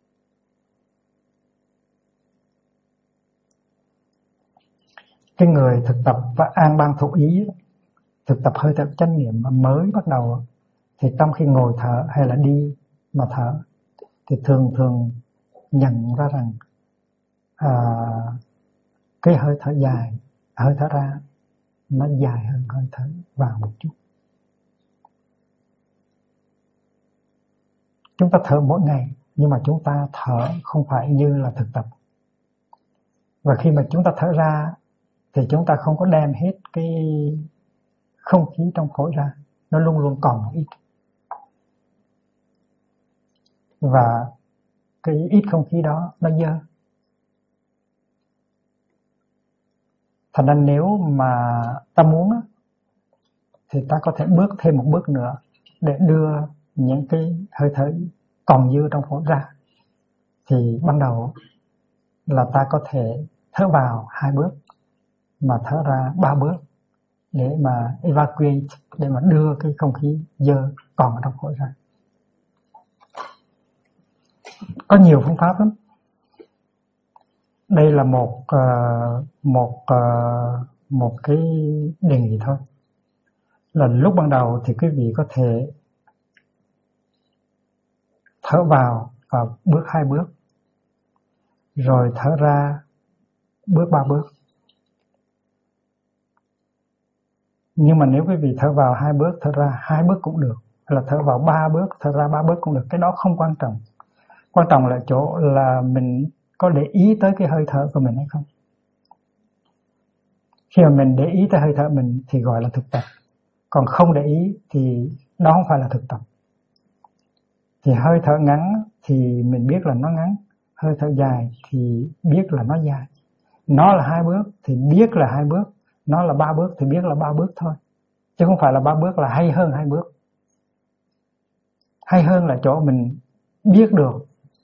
Cái người thực tập và an ban thụ ý, thực tập hơi thở chánh niệm mà mới bắt đầu, thì trong khi ngồi thở hay là đi mà thở thì thường nhận ra rằng cái hơi thở dài, hơi thở ra nó dài hơn hơi thở vào một chút. Chúng ta thở mỗi ngày, nhưng mà chúng ta thở không phải như là thực tập. Và khi mà chúng ta thở ra thì chúng ta không có đem hết cái không khí trong phổi ra, nó luôn luôn còn một ít. Và cái ít không khí đó nó dơ. Thành ra nếu mà ta muốn thì ta có thể bước thêm một bước nữa để đưa những cái hơi thở còn dư trong phổi ra. Thì ban đầu là ta có thể thở vào 2 bước mà thở ra 3 bước để mà evacuate, để mà đưa cái không khí dơ còn ở trong phổi ra. Có nhiều phương pháp lắm. Đây là một cái đề nghị thôi. Là lúc ban đầu thì quý vị có thể thở vào và bước 2 bước, rồi thở ra bước 3 bước. Nhưng mà nếu quý vị thở vào 2 bước, thở ra 2 bước cũng được, hay là thở vào 3 bước, thở ra 3 bước cũng được. Cái đó không quan trọng. Quan trọng là chỗ là mình có để ý tới cái hơi thở của mình hay không. Khi mà mình để ý tới hơi thở mình thì gọi là thực tập. Còn không để ý thì đó không phải là thực tập. Thì hơi thở ngắn thì mình biết là nó ngắn, hơi thở dài thì biết là nó dài. Nó là 2 bước thì biết là 2 bước, nó là 3 bước thì biết là 3 bước thôi. Chứ không phải là 3 bước là hay hơn 2 bước. Hay hơn là chỗ mình biết được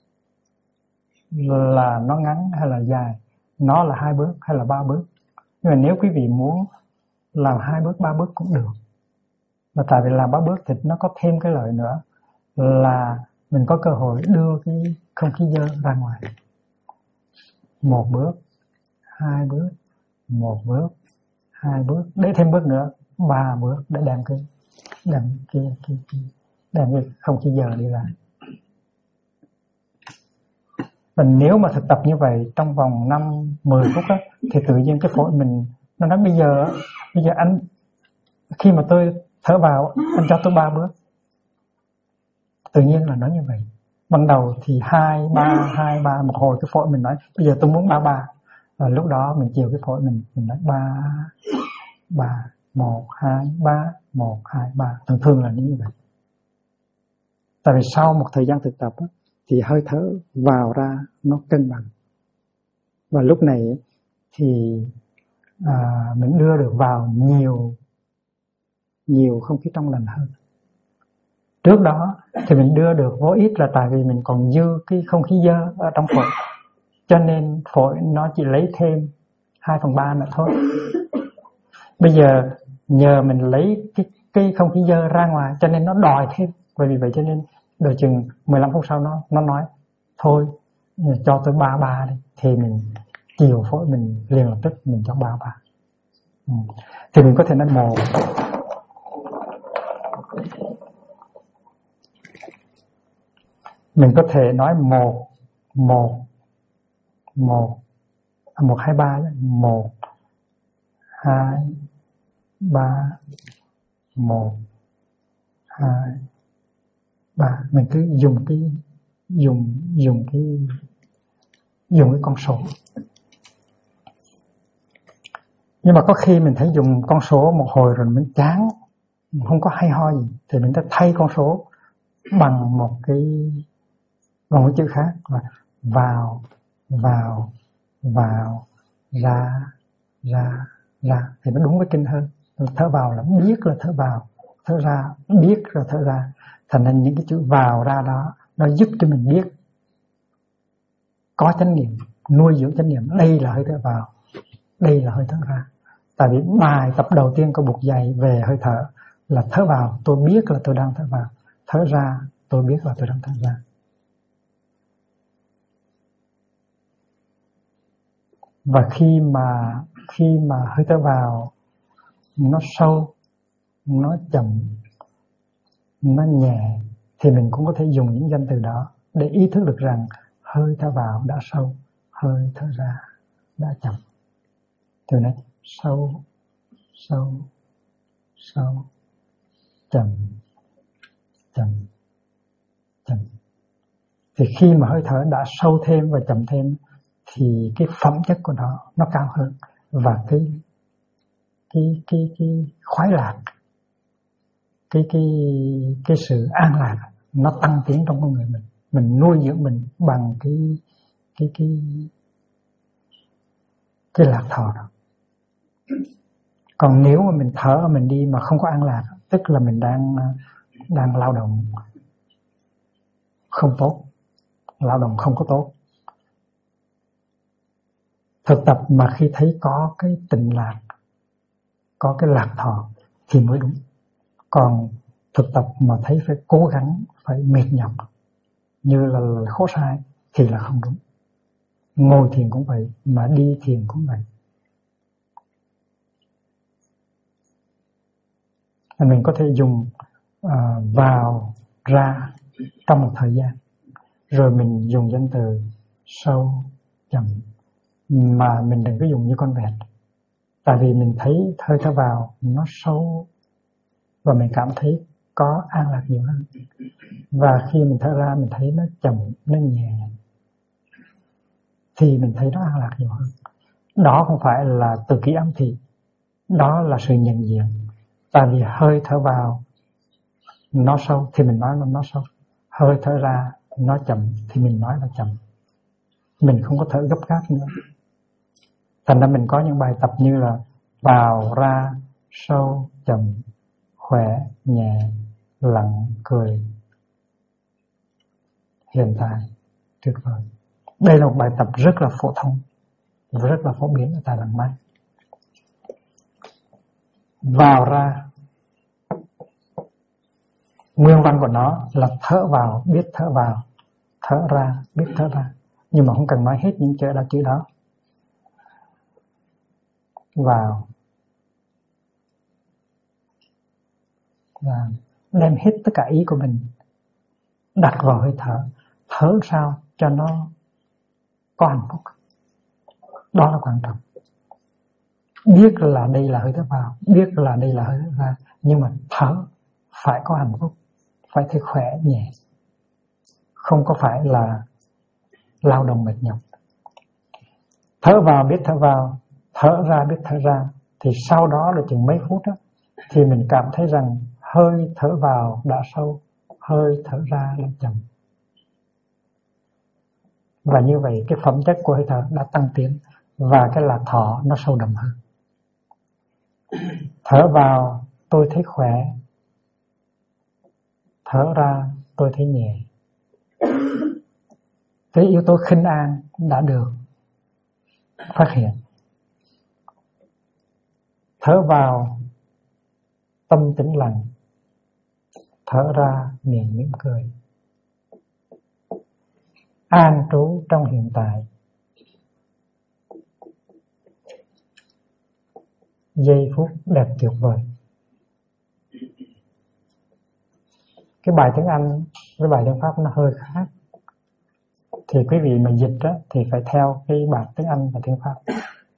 là nó ngắn hay là dài, nó là 2 bước hay là 3 bước. Nhưng mà nếu quý vị muốn làm 2 bước, 3 bước cũng được. Và tại vì làm 3 bước thì nó có thêm cái lợi nữa là mình có cơ hội đưa cái không khí dơ ra ngoài. 1 bước, 2 bước, 1 bước, 2 bước, để thêm bước nữa, 3 bước để đem cái không khí dơ đi ra. Và nếu mà thực tập như vậy trong vòng 5-10 phút á, thì tự nhiên cái phổi mình nó nói bây giờ anh, khi mà tôi thở vào anh cho tôi 3 bước. Tự nhiên là nói như vậy. Ban đầu thì 2-3 một hồi cái phổi mình nói bây giờ tôi muốn 3-3. Và lúc đó mình chiều cái phổi mình nói 3 1 2 3 1 2 3. Thường là như vậy. Tại vì sau một thời gian thực tập á, thì hơi thở vào ra nó cân bằng. Và lúc này thì mình đưa được vào nhiều không khí trong lành hơn. Trước đó thì mình đưa được vô ít là tại vì mình còn dư cái không khí dơ ở trong phổi, cho nên phổi nó chỉ lấy thêm 2/3 nữa thôi. Bây giờ nhờ mình lấy cái không khí dơ ra ngoài cho nên nó đòi thêm. Vì vậy cho nên đợi chừng 15 phút sau nó nói thôi cho tôi 3 đi, thì mình chiều phổi mình liền lập tức mình cho 3. Thì mình có thể nói 1, mình có thể nói 1 2 3 1 2 3 1 2 3. Mình cứ dùng cái con số. Nhưng mà có khi mình thấy dùng con số một hồi rồi mình chán, không có hay ho gì, thì mình đã thay con số bằng một cái chữ khác. Vào ra thì nó đúng với kinh hơn. Thở vào là biết là thở vào, thở ra biết là thở ra. Thành nên những cái chữ vào ra đó nó giúp cho mình biết, có chánh niệm, nuôi dưỡng chánh niệm. Đây là hơi thở vào, đây là hơi thở ra. Tại vì bài tập đầu tiên của Bụt dạy về hơi thở là thở vào tôi biết là tôi đang thở vào, thở ra tôi biết là tôi đang thở ra. Và khi mà hơi thở vào nó sâu, nó chậm, nó nhẹ, thì mình cũng có thể dùng những danh từ đó để ý thức được rằng hơi thở vào đã sâu, hơi thở ra đã chậm. Từ này sâu, chậm. Thì khi mà hơi thở đã sâu thêm và chậm thêm thì cái phẩm chất của nó cao hơn, và cái khoái lạc, cái sự an lạc nó tăng tiến trong con người mình. Mình nuôi dưỡng mình bằng cái lạc thọ đó. Còn nếu mà mình thở mình đi mà không có an lạc, tức là mình đang lao động không tốt, lao động không có tốt. Thực tập mà khi thấy có cái tịnh lạc, có cái lạc thọ thì mới đúng. Còn thực tập mà thấy phải cố gắng, phải mệt nhọc như là khổ sai thì là không đúng. Ngồi thiền cũng vậy, mà đi thiền cũng vậy. Mình có thể dùng vào ra trong một thời gian, rồi mình dùng danh từ sâu chậm, mà mình đừng có dùng như con vẹt. Tại vì mình thấy hơi thở vào nó sâu và mình cảm thấy có an lạc nhiều hơn, và khi mình thở ra mình thấy nó chậm, nó nhẹ, thì mình thấy nó an lạc nhiều hơn. Đó không phải là từ ký ám thị, đó là sự nhận diện. Tại vì hơi thở vào nó sâu thì mình nói là nó sâu, hơi thở ra nó chậm thì mình nói là chậm. Mình không có thở gấp gáp nữa. Thành ra mình có những bài tập như là vào ra sâu chậm, khỏe nhẹ, lặng cười, hiện tại, tuyệt vời. Đây là một bài tập rất là phổ thông và rất là phổ biến ở tại làng Mai. Vào ra, nguyên văn của nó là thở vào biết thở vào, thở ra biết thở ra, nhưng mà không cần nói hết những chữ đó. Vào và đem hết tất cả ý của mình đặt vào hơi thở. Thở sao cho nó có hạnh phúc. Đó là quan trọng. Biết là đây là hơi thở vào, biết là đây là hơi thở ra, nhưng mà thở phải có hạnh phúc, phải thấy khỏe nhẹ, không có phải là lao động mệt nhọc. Thở vào biết thở vào, thở ra biết thở ra, thì sau đó là chừng mấy phút đó, thì mình cảm thấy rằng hơi thở vào đã sâu, hơi thở ra là chậm. Và như vậy cái phẩm chất của hơi thở đã tăng tiến, và cái lạc thọ nó sâu đậm hơn. Thở vào tôi thấy khỏe, thở ra tôi thấy nhẹ. Cái yếu tố khinh an đã được phát hiện. Thở vào tâm tĩnh lặng, thở ra miệng mỉm cười. An trú trong hiện tại. Giây phút đẹp tuyệt vời. Cái bài tiếng Anh với bài tiếng Pháp nó hơi khác, thì quý vị mà dịch đó, thì phải theo cái bản tiếng Anh và tiếng Pháp.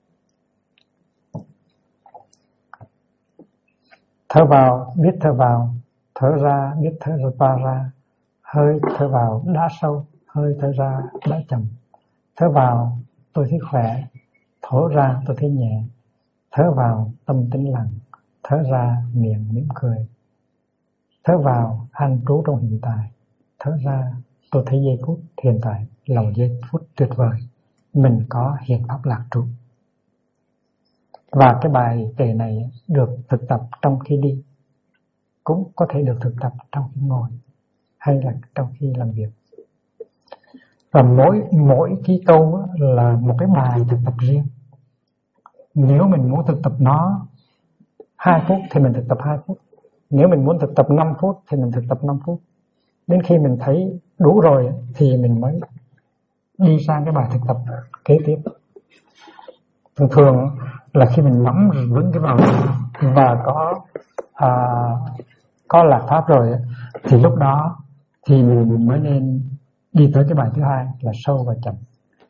Thở vào biết thở vào, thở ra biết thở ra. Hơi thở vào đã sâu, hơi thở ra đã chậm. Thở vào tôi thấy khỏe, thở ra tôi thấy nhẹ. Thở vào tâm tĩnh lặng, thở ra miệng mỉm cười. Thở vào an trú trong hiện tại, thở ra tôi thấy giây phút hiện tại là một giây phút tuyệt vời. Mình có hiện pháp lạc trú. Và cái bài kệ này được thực tập trong khi đi, cũng có thể được thực tập trong khi ngồi, hay là trong khi làm việc. Và mỗi cái câu là một cái bài thực tập riêng. Nếu mình muốn thực tập nó 2 phút thì mình thực tập 2 phút. Nếu mình muốn thực tập 5 phút thì mình thực tập 5 phút. Đến khi mình thấy đủ rồi thì mình mới đi sang cái bài thực tập kế tiếp. Thường là khi mình nắm vững cái vào và có lạc pháp rồi, thì lúc đó thì mình mới nên đi tới cái bài thứ hai là sâu và chậm.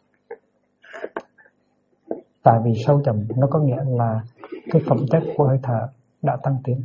Tại vì sâu chậm nó có nghĩa là cái phẩm chất của hơi thở đã tăng tiến.